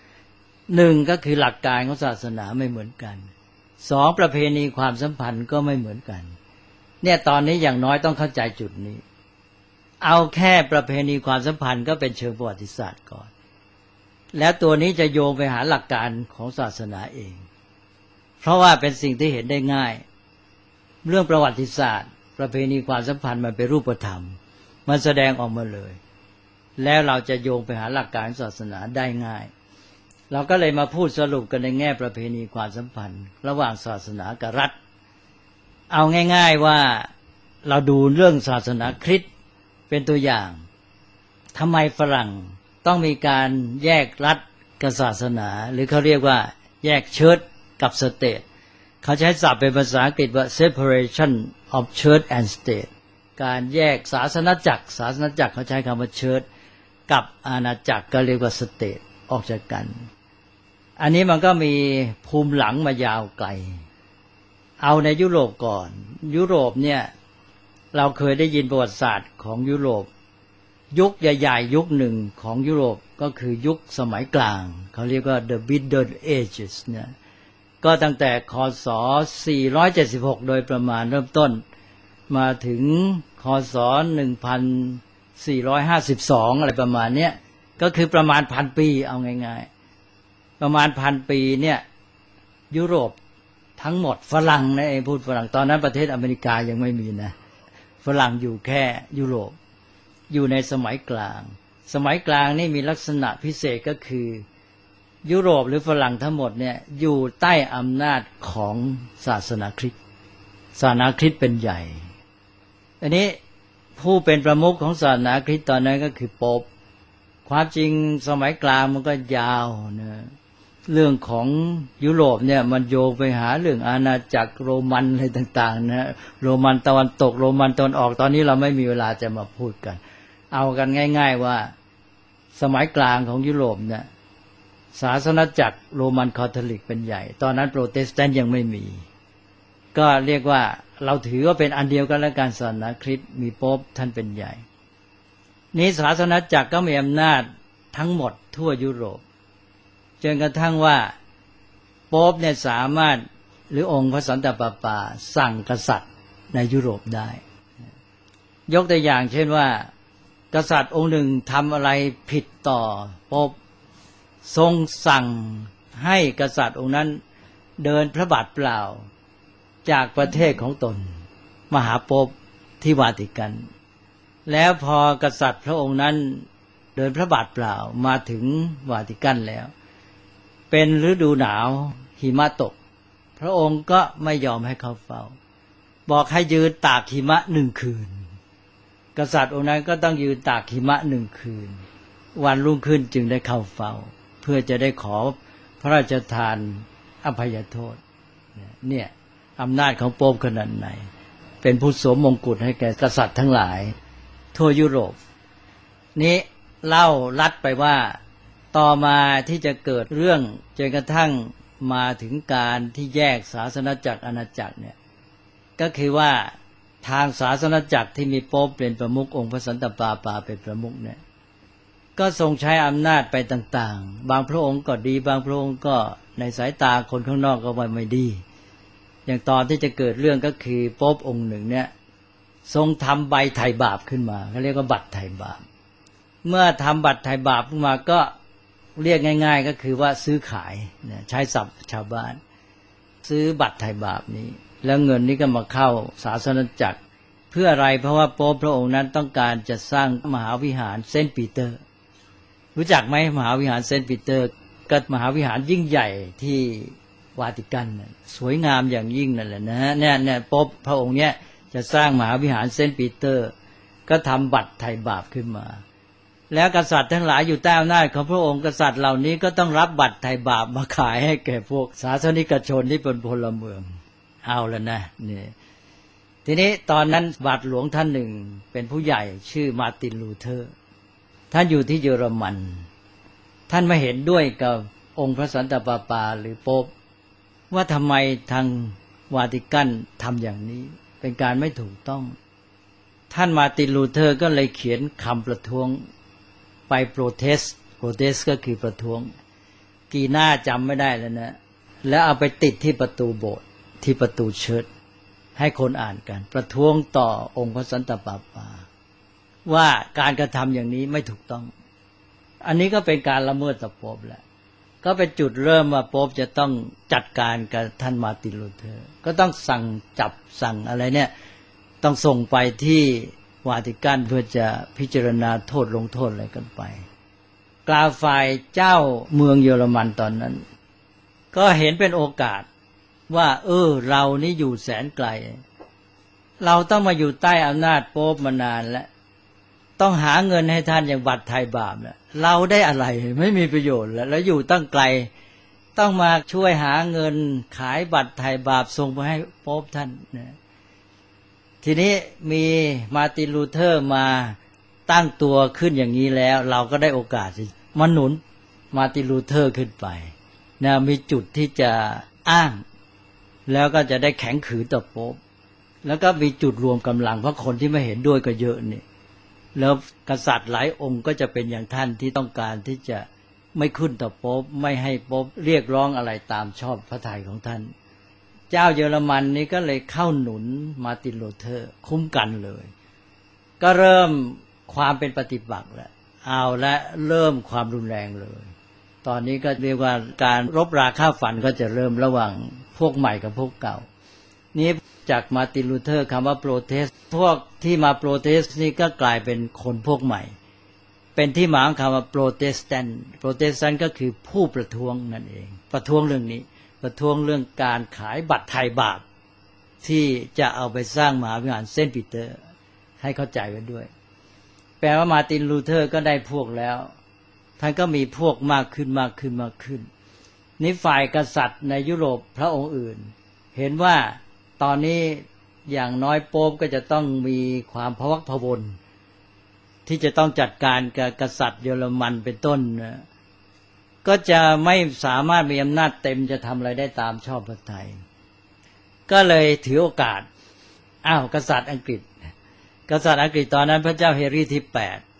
1ก็คือหลักการของศาสนาไม่เหมือนกัน2ประเพณีความสัมพันธ์ก็ไม่เหมือนกันเนี่ยตอนนี้อย่างน้อยต้องเข้าใจจุดนี้เอาแค่ประเพณีความสัมพันธ์ก็เป็นเชิงประวัติศาสตร์ก่อนแล้วตัวนี้จะโยงไปหาหลักการของศาสนาเองเพราะว่าเป็นสิ่งที่เห็นได้ง่ายเรื่องประวัติศาสตร์ประเพณีความสัมพันธ์มันเป็นรูปธรรมมันแสดงออกมาเลยแล้วเราจะโยงไปหาหลักการศาสนาได้ง่ายเราก็เลยมาพูดสรุปกันในแง่ประเพณีความสัมพันธ์ระหว่างศาสนากับรัฐเอาง่ายๆว่าเราดูเรื่องศาสนาคริสต์เป็นตัวอย่างทำไมฝรั่งต้องมีการแยกรัฐกับศาสนาหรือเขาเรียกว่าแยกเชิร์ชกับสเตทเขาใช้ศัพท์เป็นภาษาอังกฤษว่า separation of church and state การแยกศาสนจักรเขาใช้คำว่า church กับอาณาจักรก็เรียกว่า state ออกจากกันอันนี้มันก็มีภูมิหลังมายาวไกลเอาในยุโรปก่อนยุโรปเนี่ยเราเคยได้ยินประวัติศาสตร์ของยุโรปยุคใหญ่ๆยุคหนึ่งของยุโรปก็คือยุคสมัยกลางเขาเรียกว่า the Middle Ages เนี่ยก็ตั้งแต่คศ476โดยประมาณเริ่มต้นมาถึงคศ1452อะไรประมาณเนี้ยก็คือประมาณ1,000 ปีเอาง่ายๆประมาณ1,000 ปีเนี่ยยุโรปทั้งหมดฝรั่งนะพูดฝรั่งตอนนั้นประเทศอเมริกายังไม่มีนะฝรั่งอยู่แค่ยุโรปอยู่ในสมัยกลางสมัยกลางนี่มีลักษณะพิเศษก็คือยุโรปหรือฝรั่งทั้งหมดเนี่ยอยู่ใต้อำนาจของศาสนาคริสต์ศาสนาคริสต์เป็นใหญ่อันนี้ผู้เป็นประมุขของศาสนาคริสต์ตอนนั้นก็คือโป๊ปความจริงสมัยกลางมันก็ยาวนะเรื่องของยุโรปเนี่ยมันโยงไปหาเรื่องอาณาจักรโรมันอะไรต่างๆนะโรมันตะวันตกโรมันตะวันออกตอนนี้เราไม่มีเวลาจะมาพูดกันเอากันง่ายๆว่าสมัยกลางของยุโรปเนี่ยศาสนาจักรโรมันคาทอลิกเป็นใหญ่ตอนนั้นโปรเตสแตนต์ยังไม่มีก็เรียกว่าเราถือว่าเป็นอันเดียวกันและการศาสนาคริสต์มีโป๊ปท่านเป็นใหญ่นี้ศาสนาจักรก็มีอำนาจทั้งหมดทั่วยุโรปจนกระทั่งว่าโป๊ปเนี่ยสามารถหรือองค์พระสันตะปาปาสั่งกษัตริย์ในยุโรปได้ยกตัวอย่างเช่นว่ากษัตริย์องค์หนึ่งทำอะไรผิดต่อโป๊ปทรงสั่งให้กษัตริย์องค์นั้นเดินพระบาทเปล่าจากประเทศของตนมาหาโป๊ปที่วาติกันแล้วพอกษัตริย์พระองค์นั้นเดินพระบาทเปล่ามาถึงวาติกันแล้วเป็นฤดูหนาวหิมะตกพระองค์ก็ไม่ยอมให้เขาเฝ้าบอกให้ยืนตากหิมะ1 คืนกษัตริย์องค์นั้นก็ต้องยืนตากหิมะ1 คืนวันรุ่งขึ้นจึงได้เข้าเฝ้าเพื่อจะได้ขอพระราชทานอภัยโทษเนี่ยอำนาจของโป๊ปขนาดไหนเป็นผู้สวมมงกุฎให้แก่กษัตริย์ทั้งหลายทั่วยุโรปนี้เล่าลัดไปว่าต่อมาที่จะเกิดเรื่องจนกระทั่งมาถึงการที่แยกศาสนจักรอาณาจักรเนี่ยก็คือว่าทางศาสนจักรที่มีโป๊ปเป็นประมุของค์พระสันตะปาปาเป็นประมุขเนี่ยก็ทรงใช้อำนาจไปต่างๆบางพระองค์ก็ดีบางพระองค์ก็ในสายตาคนข้างนอกก็ว่าไม่ดีอย่างตอนที่จะเกิดเรื่องก็คือโป๊ปองค์หนึ่งเนี่ยทรงทำใบไถ่บาปขึ้นมาเขาเรียกว่าบัตรไถ่บาปเมื่อทำบัตรไถ่บาปขึ้นมาก็เรียกง่ายๆก็คือว่าซื้อขายใช้ศัพท์ชาวบ้านซื้อบัตรไถ่บาปนี้แล้วเงินนี้ก็มาเข้าศาสนจักรเพื่ออะไรเพราะว่าโป๊ปพระองค์นั้นต้องการจะสร้างมหาวิหารเซนต์ปีเตอร์รู้จักไหมมหาวิหารเซนต์ปีเตอร์ก็มหาวิหารยิ่งใหญ่ที่วาติกันสวยงามอย่างยิ่งนั่นแหละนะเนี่ยโป๊ปพระองค์เนี้ยจะสร้างมหาวิหารเซนต์ปีเตอร์ก็ทำบัตรไถ่บาปขึ้นมาแล้วกษัตริย์ทั้งหลายอยู่ใต้อำนาจของพระองค์กษัตริย์เหล่านี้ก็ต้องรับบัตรไถ่บาปมาขายให้แก่พวกศาสนิกชนที่เป็นพลเมืองเอาแล้วนะนี่ทีนี้ตอนนั้นบาทหลวงท่านหนึ่งเป็นผู้ใหญ่ชื่อมาร์ตินลูเทอร์ท่านอยู่ที่เยอรมันท่านไม่เห็นด้วยกับองค์พระสันตะปาปาหรือโป๊ปว่าทำไมทางวาติกันทำอย่างนี้เป็นการไม่ถูกต้องท่านมาร์ตินลูเทอร์ก็เลยเขียนคำประท้วงไปโปรเทสก็คือประท้วงกี่หน้าจำไม่ได้แล้วนะแล้วเอาไปติดที่ประตูโบสถ์ที่ประตูเชิดให้คนอ่านกันประท้วงต่อองค์พระสันตะปาปาว่าการกระทำอย่างนี้ไม่ถูกต้องอันนี้ก็เป็นการละเมิดต่อโป๊ปแหละก็เป็นจุดเริ่มว่าโป๊ปจะต้องจัดการกับท่านมาร์ตินลูเทอร์ก็ต้องสั่งจับสั่งอะไรเนี่ยต้องส่งไปที่วาติกันเพื่อจะพิจารณาโทษลงโทษอะไรกันไปกล่าวฝ่ายเจ้าเมืองเยอรมันตอนนั้นก็เห็นเป็นโอกาสว่าเรานี่อยู่แสนไกลเราต้องมาอยู่ใต้อำนาจโป๊ปมานานแล้วต้องหาเงินให้ท่านอย่างบัตรไถ่บาปเนี่ยเราได้อะไรไม่มีประโยชน์แล้วอยู่ตั้งไกลต้องมาช่วยหาเงินขายบัตรไถ่บาปส่งไปให้โป๊ปท่านนะทีนี้มีมาร์ตินลูเทอร์มาตั้งตัวขึ้นอย่างนี้แล้วเราก็ได้โอกาสมาหนุนมาร์ตินลูเทอร์ขึ้นไปนะมีจุดที่จะอ้างแล้วก็จะได้แข็งขืนต่อโป๊ปแล้วก็มีจุดรวมกำลังเพราะคนที่ไม่เห็นด้วยก็เยอะนี่แล้วกษัตริย์หลายองค์ก็จะเป็นอย่างท่านที่ต้องการที่จะไม่ขึ้นต่อโป๊ปไม่ให้โป๊ปเรียกร้องอะไรตามชอบพระทัยของท่านเจ้าเยอรมันนี่ก็เลยเข้าหนุนมาร์ตินลูเทอร์คุ้มกันเลยก็เริ่มความเป็นปฏิปักษ์แล้วเอาและเริ่มความรุนแรงเลยตอนนี้ก็เรียกว่าการรบราฆ่าฟันก็จะเริ่มระหว่างพวกใหม่กับพวกเก่านี้จากมาร์ตินลูเทอร์คำว่าโปรเทสพวกที่มาโปรเทสนี่ก็กลายเป็นคนพวกใหม่เป็นที่มาของคำว่าโปรเตสแตนต์โปรเตสแตนต์ก็คือผู้ประท้วงนั่นเองประท้วงเรื่องนี้ประท้วงเรื่องการขายบัตรไถ่บาปที่จะเอาไปสร้างมหาวิหารเซนต์ปีเตอร์ให้เข้าใจไว้ด้วยแปลว่ามาร์ตินลูเทอร์ก็ได้พวกแล้วท่านก็มีพวกมากขึ้นมากขึ้นมากขึ้นนี่ฝ่ายกษัตริย์ในยุโรปพระองค์อื่นเห็นว่าตอนนี้อย่างน้อยโป๊ปก็จะต้องมีความพะวักพะวนที่จะต้องจัดการกับกษัตริย์เยอรมันเป็นต้นก็จะไม่สามารถมีอำนาจเต็มจะทำอะไรได้ตามชอบพระทัยก็เลยถือโอกาสกษัตริย์อังกฤษตอนนั้นพระเจ้าเฮนรี่ที่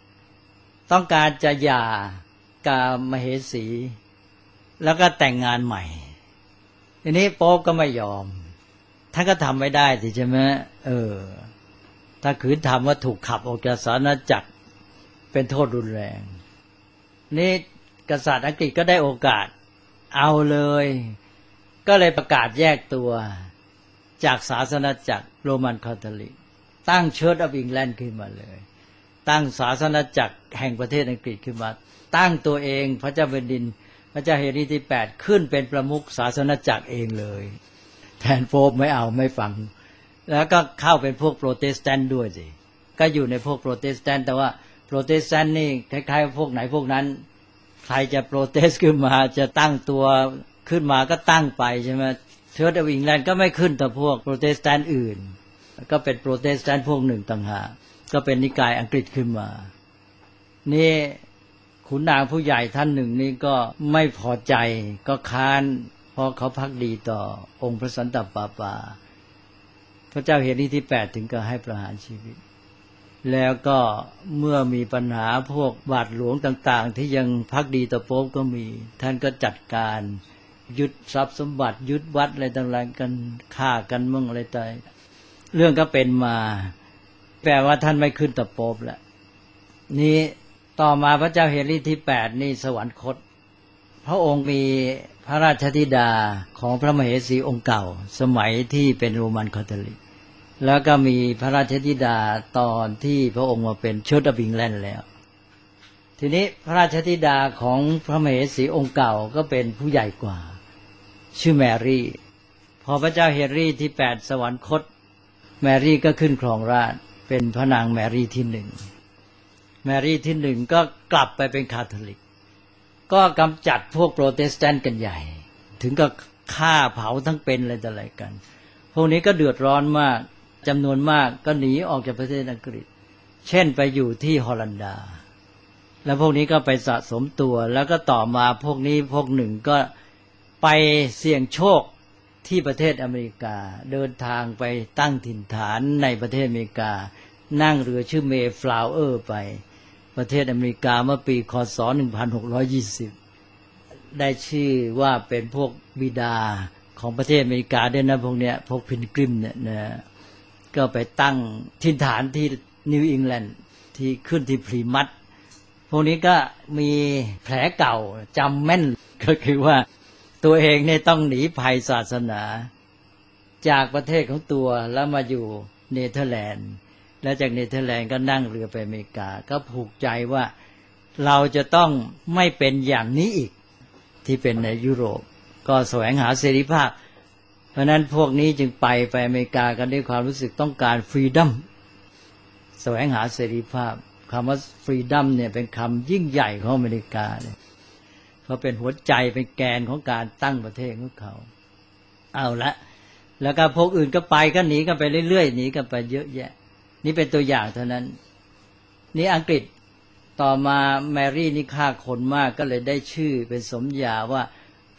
8ต้องการจะหย่ากับมเหสีแล้วก็แต่งงานใหม่ทีนี้โป๊ปก็ไม่ยอมท่านก็ทำไม่ได้สิใช่ไหมถ้าขืนทำว่าถูกขับออกจากศาสนาจักรเป็นโทษรุนแรงนี่กษัตริย์อังกฤษก็ได้โอกาสเอาเลยก็เลยประกาศแยกตัวจากศาสนาจักรโรมันคาทอลิกตั้งเชิร์ชออฟอิงแลนด์ขึ้นมาเลยตั้งศาสนาจักรแห่งประเทศอังกฤษขึ้นมาตั้งตัวเองพระเจ้าแผ่นดินพระเจ้าเฮนรี่ที่8ขึ้นเป็นประมุขศาสนาจักรเองเลยแทนโป๊ปไม่ฟังแล้วก็เข้าเป็นพวกโปรเตสแตนต์ด้วยสิก็อยู่ในพวกโปรเตสแตนต์แต่ว่าโปรเตสแตนต์นี่คล้ายๆพวกไหนพวกนั้นใครจะโปรเตสขึ้นมาจะตั้งตัวขึ้นมาก็ตั้งไปใช่ไหมเชิร์ชออฟอิงแลนด์ก็ไม่ขึ้นต่อพวกโปรเตสแตนต์อื่นก็เป็นโปรเตสแตนต์พวกหนึ่งต่างหากก็เป็นนิกายอังกฤษขึ้นมานี่ขุนนางผู้ใหญ่ท่านหนึ่งนี่ก็ไม่พอใจก็ค้านเพราะเขาภักดีต่อองค์พระสันตะปาปาพระเจ้าเฮนรี่ที่8ถึงก็ให้ประหารชีวิตแล้วก็เมื่อมีปัญหาพวกบาทหลวงต่างๆที่ยังภักดีต่อโป๊ปก็มีท่านก็จัดการยึดทรัพย์สมบัติยึดวัดอะไรต่างๆกันฆ่ากันมั่งอะไรต่างเรื่องก็เป็นมาแปลว่าท่านไม่ขึ้นต่อโป๊ปแล้วนี้ต่อมาพระเจ้าเฮนรี่ที่8นี่สวรรคตพระองค์มีพระราชธิดาของพระมเหสีองค์เก่าสมัยที่เป็นโรมันคาทอลิกแล้วก็มีพระราชธิดาตอนที่พระองค์มาเป็นเชิร์ชออฟอิงแลนด์แล้วทีนี้พระราชธิดาของพระมเหสีองค์เก่าก็เป็นผู้ใหญ่กว่าชื่อแมรี่พอพระเจ้าเฮนรี่ที่8สวรรคตแมรี่ก็ขึ้นครองราชย์เป็นพระนางแมรี่ที่1แมรี่ที่1ก็กลับไปเป็นคาทอลิกก็กำจัดพวกโปรเตสแตนต์กันใหญ่ถึงกับฆ่าเผาทั้งเป็นอะไรต่ออะไรกันพวกนี้ก็เดือดร้อนมากจำนวนมากก็หนีออกจากประเทศอังกฤษเช่นไปอยู่ที่ฮอลันดาแล้วพวกนี้ก็ไปสะสมตัวแล้วก็ต่อมาพวกนี้พวกหนึ่งก็ไปเสี่ยงโชคที่ประเทศอเมริกาเดินทางไปตั้งถิ่นฐานในประเทศอเมริกานั่งเรือชื่อเมย์ฟลาวเออร์ไปประเทศอเมริกาเมื่อปีคศ1620ได้ชื่อว่าเป็นพวกบิดาของประเทศอเมริกาด้วยนะพวกเนี้ยพวกพิลกริมเนี่ยนะก็ไปตั้งถิ่นฐานที่นิวอิงแลนด์ที่ขึ้นที่พลีมัธพวกนี้ก็มีแผลเก่าจำแม่นก็คือว่าตัวเองเนี่ยต้องหนีภัยศาสนาจากประเทศของตัวแล้วมาอยู่เนเธอร์แลนด์แล้วจากเนเธอร์แลนด์ก็นั่งเรือไปอเมริกาก็ผูกใจว่าเราจะต้องไม่เป็นอย่างนี้อีกที่เป็นในยุโรปก็แสวงหาเสรีภาพเพราะนั้นพวกนี้จึงไปอเมริกากันด้วยความรู้สึกต้องการฟรีดัมแสวงหาเสรีภาพคำว่าฟรีดัมเนี่ยเป็นคำยิ่งใหญ่ของอเมริกาเลยเพราะเป็นหัวใจเป็นแกนของการตั้งประเทศของเขาเอาละแล้วก็พวกอื่นก็ไปก็หนีกันไปเรื่อยๆหนีกันไปเยอะแยะนี่เป็นตัวอย่างเท่านั้นนี่อังกฤษต่อมาแมรี่นี่ฆ่าคนมากก็เลยได้ชื่อเป็นสมญาว่าพ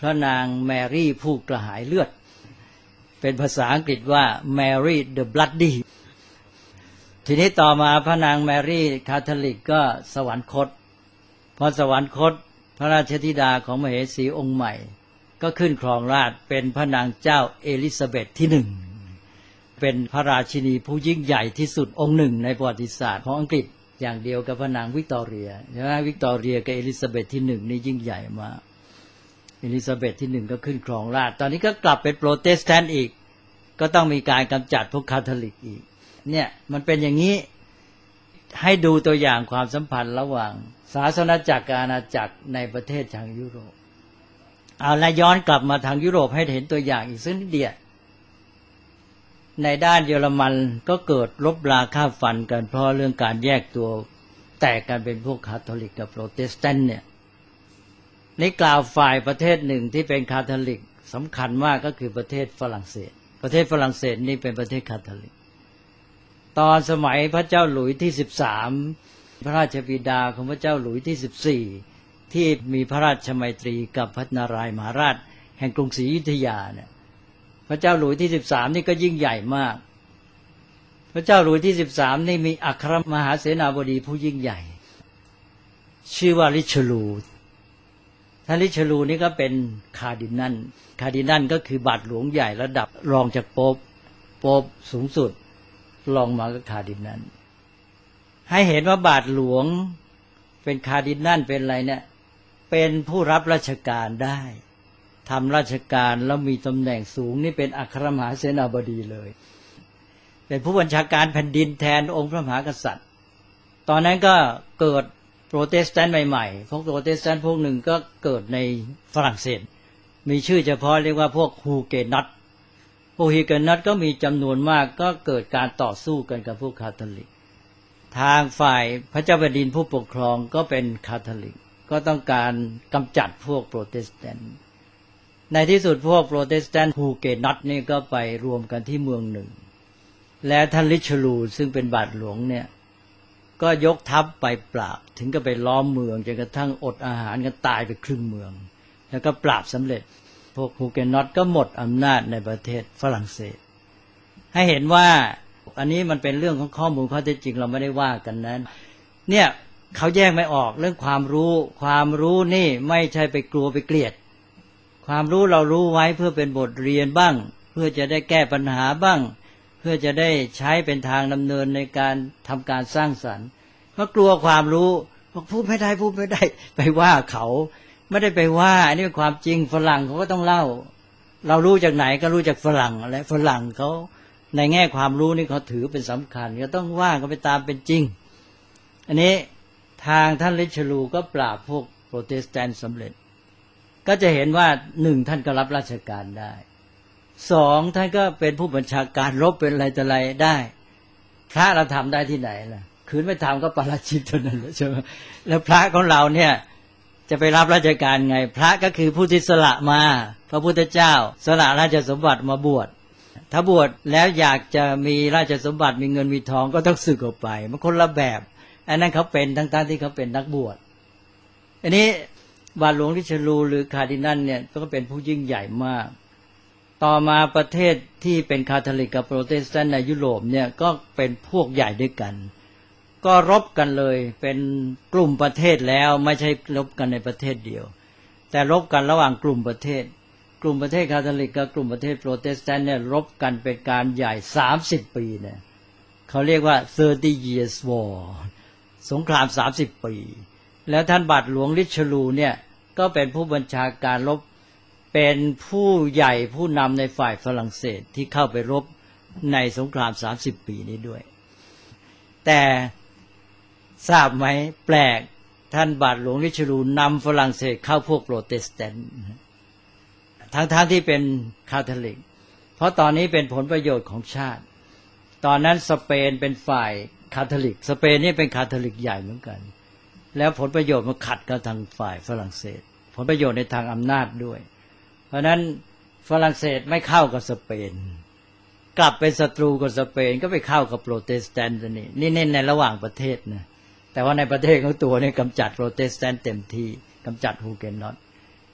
พระนางแมรี่ผู้กระหายเลือดเป็นภาษาอังกฤษว่า Mary the Bloody ทีนี้ต่อมาพระนางแมรี่คาทอลิกก็สวรรคตพอสวรรคตพระราชธิดาของมเหสีองค์ใหม่ก็ขึ้นครองราชย์เป็นพระนางเจ้าเอลิซาเบธที่หนึ่งเป็นพระราชินีผู้ยิ่งใหญ่ที่สุดองค์หนึ่งในประวัติศาสตร์ของอังกฤษอย่างเดียวกับพระนางวิกตอเรียใช่ไหมวิกตอเรียกับเอลิซาเบธที่หนึ่งนี่ยิ่งใหญ่มากเอลิซาเบธที่หนึ่งก็ขึ้นครองราชย์ตอนนี้ก็กลับเป็นโปรเตสแตนต์อีกก็ต้องมีการกำจัดพวกคาทอลิกอีกเนี่ยมันเป็นอย่างนี้ให้ดูตัวอย่างความสัมพันธ์ระหว่างศาสนาจักรกับอาณาจักรในประเทศทางยุโรปเอาละย้อนกลับมาทางยุโรปให้เห็นตัวอย่างอีกสักนิดเดียวในด้านเยอรมันก็เกิดรบราฆ่าฟันกันเพราะเรื่องการแยกตัวแตกกันเป็นพวกคาทอลิกกับโปรเตสแตนต์เนี่ยนี่กล่าวฝ่ายประเทศหนึ่งที่เป็นคาทอลิกสำคัญมากก็คือประเทศฝรั่งเศสประเทศฝรั่งเศสนี่เป็นประเทศคาทอลิกตอนสมัยพระเจ้าหลุยส์ที่13พระราชบิดาของพระเจ้าหลุยส์ที่14ที่มีพระราชมัยตรีกับพระนารายมหาราชแห่งกรุงศรีอยุธยาเนี่ยพระเจ้าหลุยส์ที่13นี่ก็ยิ่งใหญ่มากพระเจ้าหลุยส์ที่13นี่มีอัครมหาเสนาบดีผู้ยิ่งใหญ่ชื่อว่าริชลูท่านริชลูนี่ก็เป็นคาร์ดินัลก็คือบาทหลวงใหญ่ระดับรองจากโป๊ปสูงสุดรองมาก็คาร์ดินัลให้เห็นว่าบาทหลวงเป็นคาร์ดินัลเป็นอะไรเนี่ยเป็นผู้รับราชการได้ทำราชการแล้วมีตำแหน่งสูงนี่เป็นอัครมหาเสนาบดีเลยเป็นผู้บัญชาการแผ่นดินแทนองค์พระมหากษัตริย์ตอนนั้นก็เกิดโปรเตสแตนต์ใหม่ๆพวกโปรเตสแตนต์พวกหนึ่งก็เกิดในฝรั่งเศสมีชื่อเฉพาะเรียกว่าพวกฮูเกนัตพวกฮูเกนัตก็มีจำนวนมากก็เกิดการต่อสู้กันกับพวกคาทอลิกทางฝ่ายพระเจ้าแผ่นดินผู้ปกครองก็เป็นคาทอลิกก็ต้องการกำจัดพวกโปรเตสแตนต์ในที่สุดพวกโปรเตสแตนต์ฮูเกนัตนี่ก็ไปรวมกันที่เมืองหนึ่งและท่านริชลูซึ่งเป็นบาทหลวงเนี่ยก็ยกทัพไปปราบถึงก็ไปล้อมเมืองจนกระทั่งอดอาหารกันตายไปครึ่งเมืองแล้วก็ปราบสำเร็จพวกฮูเกนัตก็หมดอำนาจในประเทศฝรั่งเศสให้เห็นว่าอันนี้มันเป็นเรื่องของข้อมูลข้อเท็จจริงเราไม่ได้ว่ากันนั้นเนี่ยเขาแยกไม่ออกเรื่องความรู้นี่ไม่ใช่ไปกลัวไปเกลียดความรู้เรารู้ไว้เพื่อเป็นบทเรียนบ้างเพื่อจะได้แก้ปัญหาบ้างเพื่อจะได้ใช้เป็นทางดำเนินในการทำการสร้างสรรค์เพราะกลัวความรู้บอกพูดไม่ได้ไปว่าเขาไม่ได้ไปว่าอันนี้เป็นความจริงฝรั่งเขาก็ต้องเล่าเรารู้จากไหนก็รู้จากฝรั่งและฝรั่งเขาในแง่ความรู้นี่เขาถือเป็นสำคัญก็ต้องว่ากันไปตามเป็นจริงอันนี้ทางท่านริชลูก็ปราบพวกโปรเตสแตนต์สำเร็จก็จะเห็นว่าหนึ่งท่านก็รับราชการได้สองท่านก็เป็นผู้บัญชาการรบเป็นอะไรต่ออะไรได้พระเราทำได้ที่ไหนล่ะคืนไม่ทำก็ปาราชิกเท่านั้นใช่ไหมแล้วพระของเราเนี่ยจะไปรับราชการไงพระก็คือผู้ที่สละมาพระพุทธเจ้าสละราชสมบัติมาบวชถ้าบวชแล้วอยากจะมีราชสมบัติมีเงินมีทองก็ต้องสึกออกไปมันคนละแบบอันนั้นเขาเป็นทั้งที่เขาเป็นนักบวชอันนี้บาทหลวงริชลูหรือคาร์ดินัลเนี่ยก็เป็นผู้ยิ่งใหญ่มากต่อมาประเทศที่เป็นคาทอลิกกับโปรเตสแตนต์ในยุโรปเนี่ยก็เป็นพวกใหญ่ด้วยกันก็รบกันเลยเป็นกลุ่มประเทศแล้วไม่ใช่รบกันในประเทศเดียวแต่รบกันระหว่างกลุ่มประเทศคาทอลิกกับกลุ่มประเทศโปรเตสแตนต์เนี่ยรบกันเป็นการใหญ่30ปีเนี่ยเขาเรียกว่า30 years war สงคราม30ปีแล้วท่านบาทหลวงริชลูเนี่ยก็เป็นผู้บัญชาการรบเป็นผู้ใหญ่ผู้นำในฝ่ายฝรั่งเศสที่เข้าไปรบในสงคราม30ปีนี้ด้วยแต่ทราบไหมแปลกท่านบาทหลวงริชลูนำฝรั่งเศสเข้าพวกโปรเตสแตนต์ทั้งที่เป็นคาทอลิกเพราะตอนนี้เป็นผลประโยชน์ของชาติตอนนั้นสเปนเป็นฝ่ายคาทอลิกสเปนนี่เป็นคาทอลิกใหญ่เหมือนกันแล้วผลประโยชน์มันขัดกับทางฝ่ายฝรั่งเศสผลประโยชน์ในทางอำนาจด้วยเพราะนั้นฝรั่งเศสไม่เข้ากับสเปนกลับเป็นศัตรูกับสเปนก็ไปเข้ากับโปรเตสแตนต์นี่เน้นในระหว่างประเทศนะแต่ว่าในประเทศของตัวนี่กำจัดโปรเตสแตนต์เต็มที่กำจัดฮูเกนอต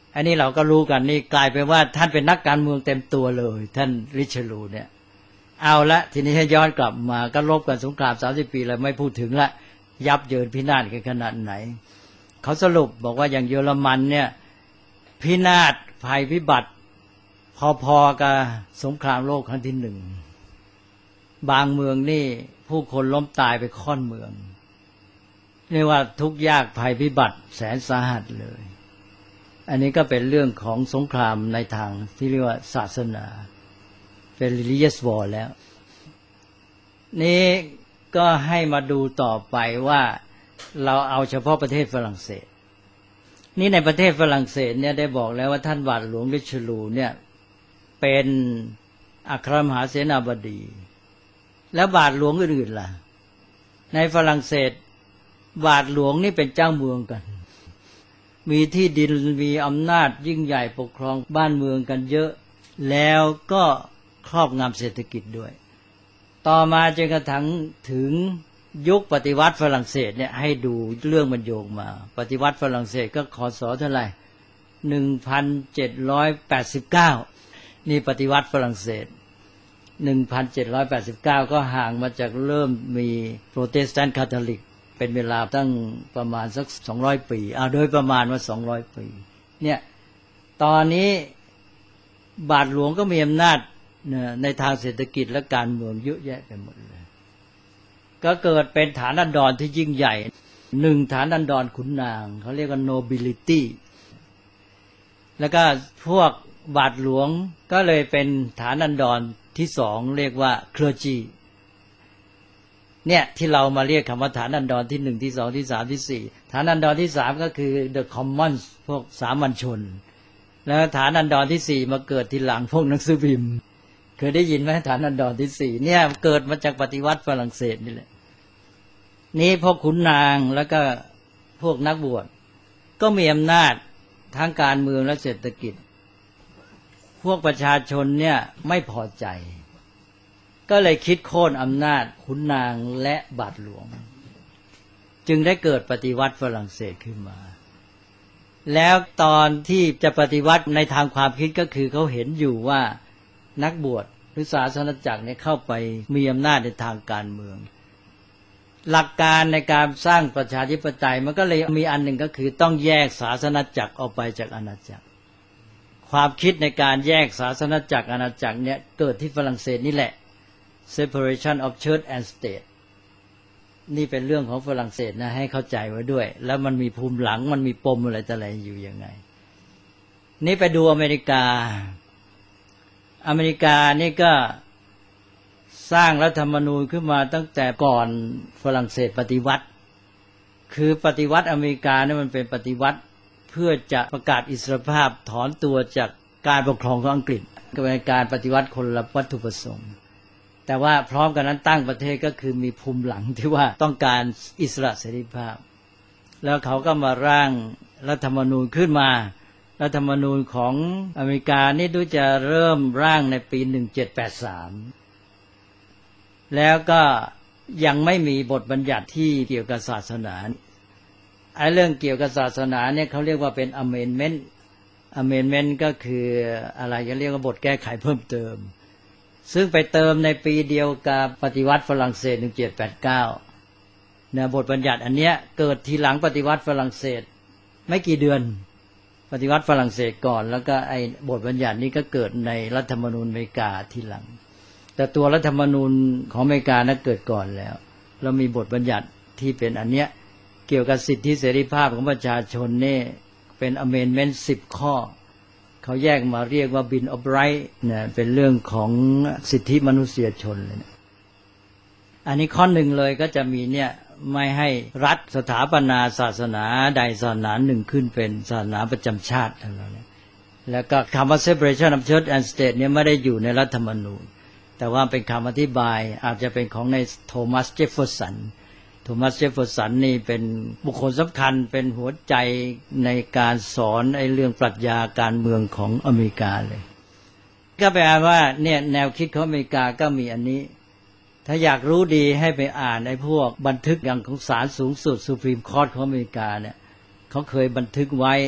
อันนี้เราก็รู้กันนี่กลายเป็นว่าท่านเป็นนักการเมืองเต็มตัวเลยท่านริชาร์ดเนี่ยเอาละทีนี้ให้ย้อนกลับมาก็ลบกันสงคราม30 ปีแล้วไม่พูดถึงละยับเยินพินาศกันขนาดไหนเขาสรุปบอกว่าอย่างเยอรมันเนี่ยพินาศภัยพิบัติพอๆกับสงครามโลกครั้งที่ 1บางเมืองนี่ผู้คนล้มตายไปค่อนเมืองเรียกว่าทุกข์ยากภัยพิบัติแสนสาหัสเลยอันนี้ก็เป็นเรื่องของสงครามในทางที่เรียกว่าศาสนาเป็น religious war แล้วนี้ก็ให้มาดูต่อไปว่าเราเอาเฉพาะประเทศฝรั่งเศสนี่ในประเทศฝรั่งเศสเนี่ยได้บอกแล้วว่าท่านบาทหลวงริชาร์ดเนี่ยเป็นอัครมหาเสนาบดีแล้วบาทหลวงอื่นๆล่ะในฝรั่งเศสบาทหลวงนี่เป็นเจ้าเมืองกันมีที่ดินมีอำนาจยิ่งใหญ่ปกครองบ้านเมืองกันเยอะแล้วก็ครอบงำเศรษฐกิจด้วยต่อมาจนกระทั่งถึงยุคปฏิวัติฝรั่งเศสเนี่ยให้ดูเรื่องมันโยงมาปฏิวัติฝรั่งเศสก็คศเท่าไหร่1789นี่ปฏิวัติฝรั่งเศส1789ก็ห่างมาจากเริ่มมีโปรเตสแตนต์คาทอลิกเป็นเวลาตั้งประมาณสัก200 ปีโดยประมาณว่า200 ปีเนี่ยตอนนี้บาทหลวงก็มีอำนาจในทางเศรษฐกิจและการเมืองเยอะแยะไปหมดเลยก็เกิดเป็นฐานันดรที่ยิ่งใหญ่ฐานันดรขุนนางเขาเรียกว่า nobility แล้วก็พวกบาทหลวงก็เลยเป็นฐานันดรที่2เรียกว่า clergy เนี่ยที่เรามาเรียกคำว่าฐานันดรที่1ที่2ที่3ที่4ฐานันดรที่3ก็คือ the commons พวกสามัญชนแล้วฐานันดรที่4มาเกิดทีหลังพวกหนังสือพิมพ์เคยได้ยินไหมฐานันดรที่4เนี่ยเกิดมาจากปฏิวัติฝรั่งเศสนี่แหละนี่พวกขุนนางแล้วก็พวกนักบวชก็มีอำนาจทั้งการเมืองและเศรษฐกิจพวกประชาชนเนี่ยไม่พอใจก็เลยคิดโค่นอำนาจขุนนางและบาทหลวงจึงได้เกิดปฏิวัติฝรั่งเศสขึ้นมาแล้วตอนที่จะปฏิวัติในทางความคิดก็คือเขาเห็นอยู่ว่านักบวชหรือศาสนจักรเนี่ยเข้าไปมีอำนาจในทางการเมืองหลักการในการสร้างประชาธิปไตยมันก็เลยมีอันหนึ่งก็คือต้องแยกศาสนจักรออกไปจากอาณาจักรความคิดในการแยกศาสนจักรอาณาจักรเนี่ยเกิดที่ฝรั่งเศสนี่แหละ separation of church and state นี่เป็นเรื่องของฝรั่งเศสนะให้เข้าใจไว้ด้วยแล้วมันมีภูมิหลังมันมีปมอะไรต่ออะไรอยู่ยังไงนี่ไปดูอเมริกานี่ก็สร้างรัฐธรรมนูญขึ้นมาตั้งแต่ก่อนฝรั่งเศสปฏิวัติคือปฏิวัติอเมริกาเนี่ยมันเป็นปฏิวัติเพื่อจะประกาศอิสรภาพถอนตัวจากการปกครองของอังกฤษก็เป็นการปฏิวัติคนละวัตถุประสงค์แต่ว่าพร้อมกันนั้นตั้งประเทศก็คือมีภูมิหลังที่ว่าต้องการอิสระเสรีภาพแล้วเขาก็มาร่างรัฐธรรมนูญขึ้นมารัฐธรรมนูญของอเมริกานี่ดูจะเริ่มร่างในปี1783แล้วก็ยังไม่มีบทบัญญัติที่เกี่ยวกับศาสนาไอ้เรื่องเกี่ยวกับศาสนาเนี่ยเขาเรียกว่าเป็น amendment ก็คืออะไรจะเรียกว่าบทแก้ไขเพิ่มเติมซึ่งไปเติมในปีเดียวกับปฏิวัติฝรั่งเศส1789เนี่ยบทบัญญัติอันเนี้ยเกิดทีหลังปฏิวัติฝรั่งเศสไม่กี่เดือนปฏิวัติฝรั่งเศสก่อนแล้วก็ไอ้บทบัญญัตินี้ก็เกิดในรัฐธรรมนูญอเมริกาทีหลังแต่ตัวรัฐธรรมนูญของอเมริกานั้นเกิดก่อนแล้วแล้วมีบทบัญญัติที่เป็นอันเนี้ยเกี่ยวกับสิทธิเสรีภาพของประชาชนนี่เป็น amendment 10 ข้อเขาแยกมาเรียกว่า Bill of Rights เนี่ยเป็นเรื่องของสิทธิมนุษยชนเลยนะอันนี้ข้อหนึ่งเลยก็จะมีเนี่ยไม่ให้รัฐสถาปนาศาสนาใดศาสนาหนึ่งขึ้นเป็นศาสนาประจำชาติอะไรเนี่ยแล้วก็คำว่า separation of church and state เนี่ยไม่ได้อยู่ในรัฐธรรมนูญแต่ว่าเป็นคำอธิบายอาจจะเป็นของในโทมัสเจฟเฟอร์สันนี่เป็นบุคคลสำคัญเป็นหัวใจในการสอนไอ้เรื่องปรัชญาการเมืองของอเมริกาเลยก็แปลว่าเนี่ยแนวคิดของอเมริกาก็มีอันนี้ถ้าอยากรู้ดีให้ไปอ่านไอ้พวกบันทึกอย่างของศาลสูงสุด Supreme Court ของอเมริกาเนี่ยเขาเคยบันทึกไว้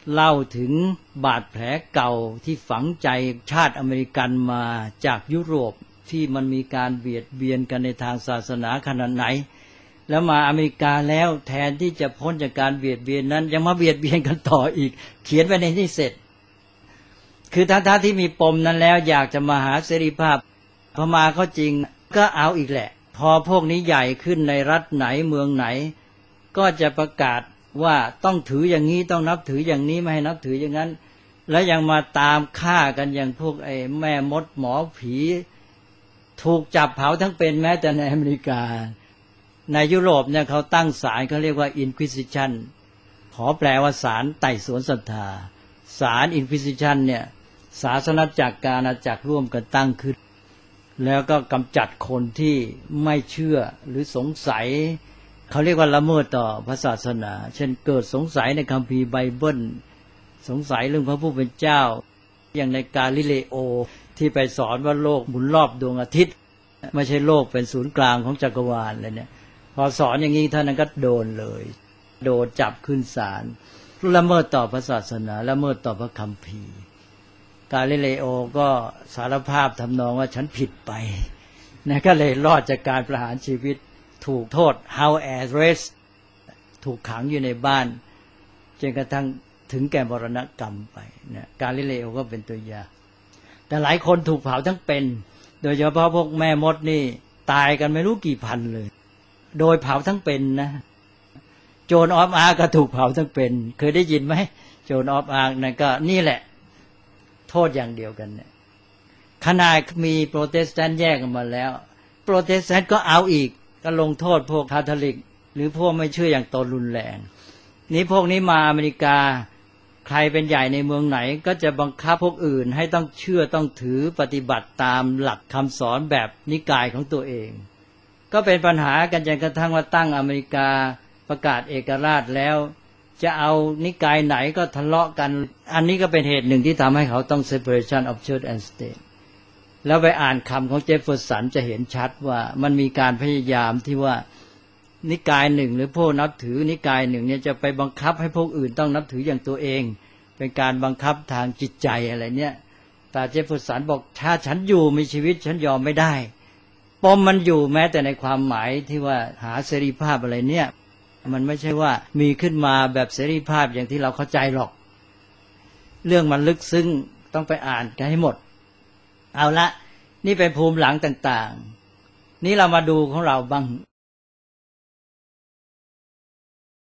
เล่าถึงบาดแผลเก่าที่ฝังใจชาติอเมริกันมาจากยุโรปที่มันมีการเบียดเบียนกันในทางศาสนาขนาดไหนแล้วมาอเมริกาแล้วแทนที่จะพ้นจากการเบียดเบียนนั้นยังมาเบียดเบียนกันต่ออีกเขียนไว้ในที่เสร็จคือทั้งที่มีปมนั้นแล้วอยากจะมาหาเสรีภาพพอมาเข้าจริงก็เอาอีกแหละพอพวกนี้ใหญ่ขึ้นในรัฐไหนเมืองไหนก็จะประกาศว่าต้องถืออย่างนี้ต้องนับถืออย่างนี้ไม่ให้นับถืออย่างนั้นแล้วยังมาตามฆ่ากันอย่างพวกไอ้แม่มดหมอผีถูกจับเผาทั้งเป็นแม้แต่ในอเมริกาในยุโรปเนี่ยเขาตั้งศาลเขาเรียกว่า Inquisition ขอแปลว่าศาลไต่สวนศรัทธาศาล Inquisition เนี่ยศาสนจักรอาณาจักรร่วมกันตั้งขึ้นแล้วก็กำจัดคนที่ไม่เชื่อหรือสงสัยเขาเรียกว่าละเมิดต่อพระศาสนาเช่นเกิดสงสัยในคัมภีร์ไบเบิลสงสัยเรื่องพระผู้เป็นเจ้าอย่างในกาลิเลโอที่ไปสอนว่าโลกหมุนรอบดวงอาทิตย์ไม่ใช่โลกเป็นศูนย์กลางของจักรวาลเลยเนี่ยพอสอนอย่างนี้ท่านนั้นก็โดนเลยโดนจับขึ้นศาลละเมิดต่อพระศาสนาละเมิดต่อพระคัมภีร์กาลิเลโอก็สารภาพทำนองว่าฉันผิดไปนะก็เลยรอดจากการประหารชีวิตถูกโทษ house arrest ถูกขังอยู่ในบ้านจนกระทั่งถึงแก่มรณกรรมไปเนี่ยกาลิเลโอก็เป็นตัวอย่างแต่หลายคนถูกเผาทั้งเป็นโดยเฉพาะพวกแม่มดนี่ตายกันไม่รู้กี่พันเลยโดยเผาทั้งเป็นนะโจนออฟอาร์ก็ถูกเผาทั้งเป็นเคยได้ยินไหมโจนออฟอาร์นั่นก็นี่แหละโทษอย่างเดียวกันเนี่ยขณะมีโปรเตสแตนต์แยกกันมาแล้วโปรเตสแตนต์ก็เอาอีกก็ลงโทษพวกคาทอลิกหรือพวกไม่เชื่ออย่างตนรุนแรงนี้พวกนี้มาอเมริกาใครเป็นใหญ่ในเมืองไหนก็จะบังคับพวกอื่นให้ต้องเชื่อต้องถือปฏิบัติตามหลักคำสอนแบบนิกายของตัวเองก็เป็นปัญหากันจนกระทั่งว่าตั้งอเมริกาประกาศเอกราชแล้วจะเอานิกายไหนก็ทะเลาะกันอันนี้ก็เป็นเหตุหนึ่งที่ทำให้เขาต้อง separation of church and state แล้วไปอ่านคำของเจฟเฟอร์สันจะเห็นชัดว่ามันมีการพยายามที่ว่านิกายหนึ่งหรือพวกนับถือนิกายหนึ่งเนี่ยจะไปบังคับให้พวกอื่นต้องนับถืออย่างตัวเองเป็นการบังคับทางจิตใจอะไรเนี่ยแต่เจฟเฟอร์สันบอกถ้าฉันอยู่มีชีวิตฉันยอมไม่ได้ปมมันอยู่แม้แต่ในความหมายที่ว่าหาเสรีภาพอะไรเนี่ยมันไม่ใช่ว่ามีขึ้นมาแบบเสรีภาพอย่างที่เราเข้าใจหรอกเรื่องมันลึกซึ้งต้องไปอ่านกันให้หมดเอาละนี่เป็นภูมิหลังต่างๆนี่เรามาดูของเราบ้าง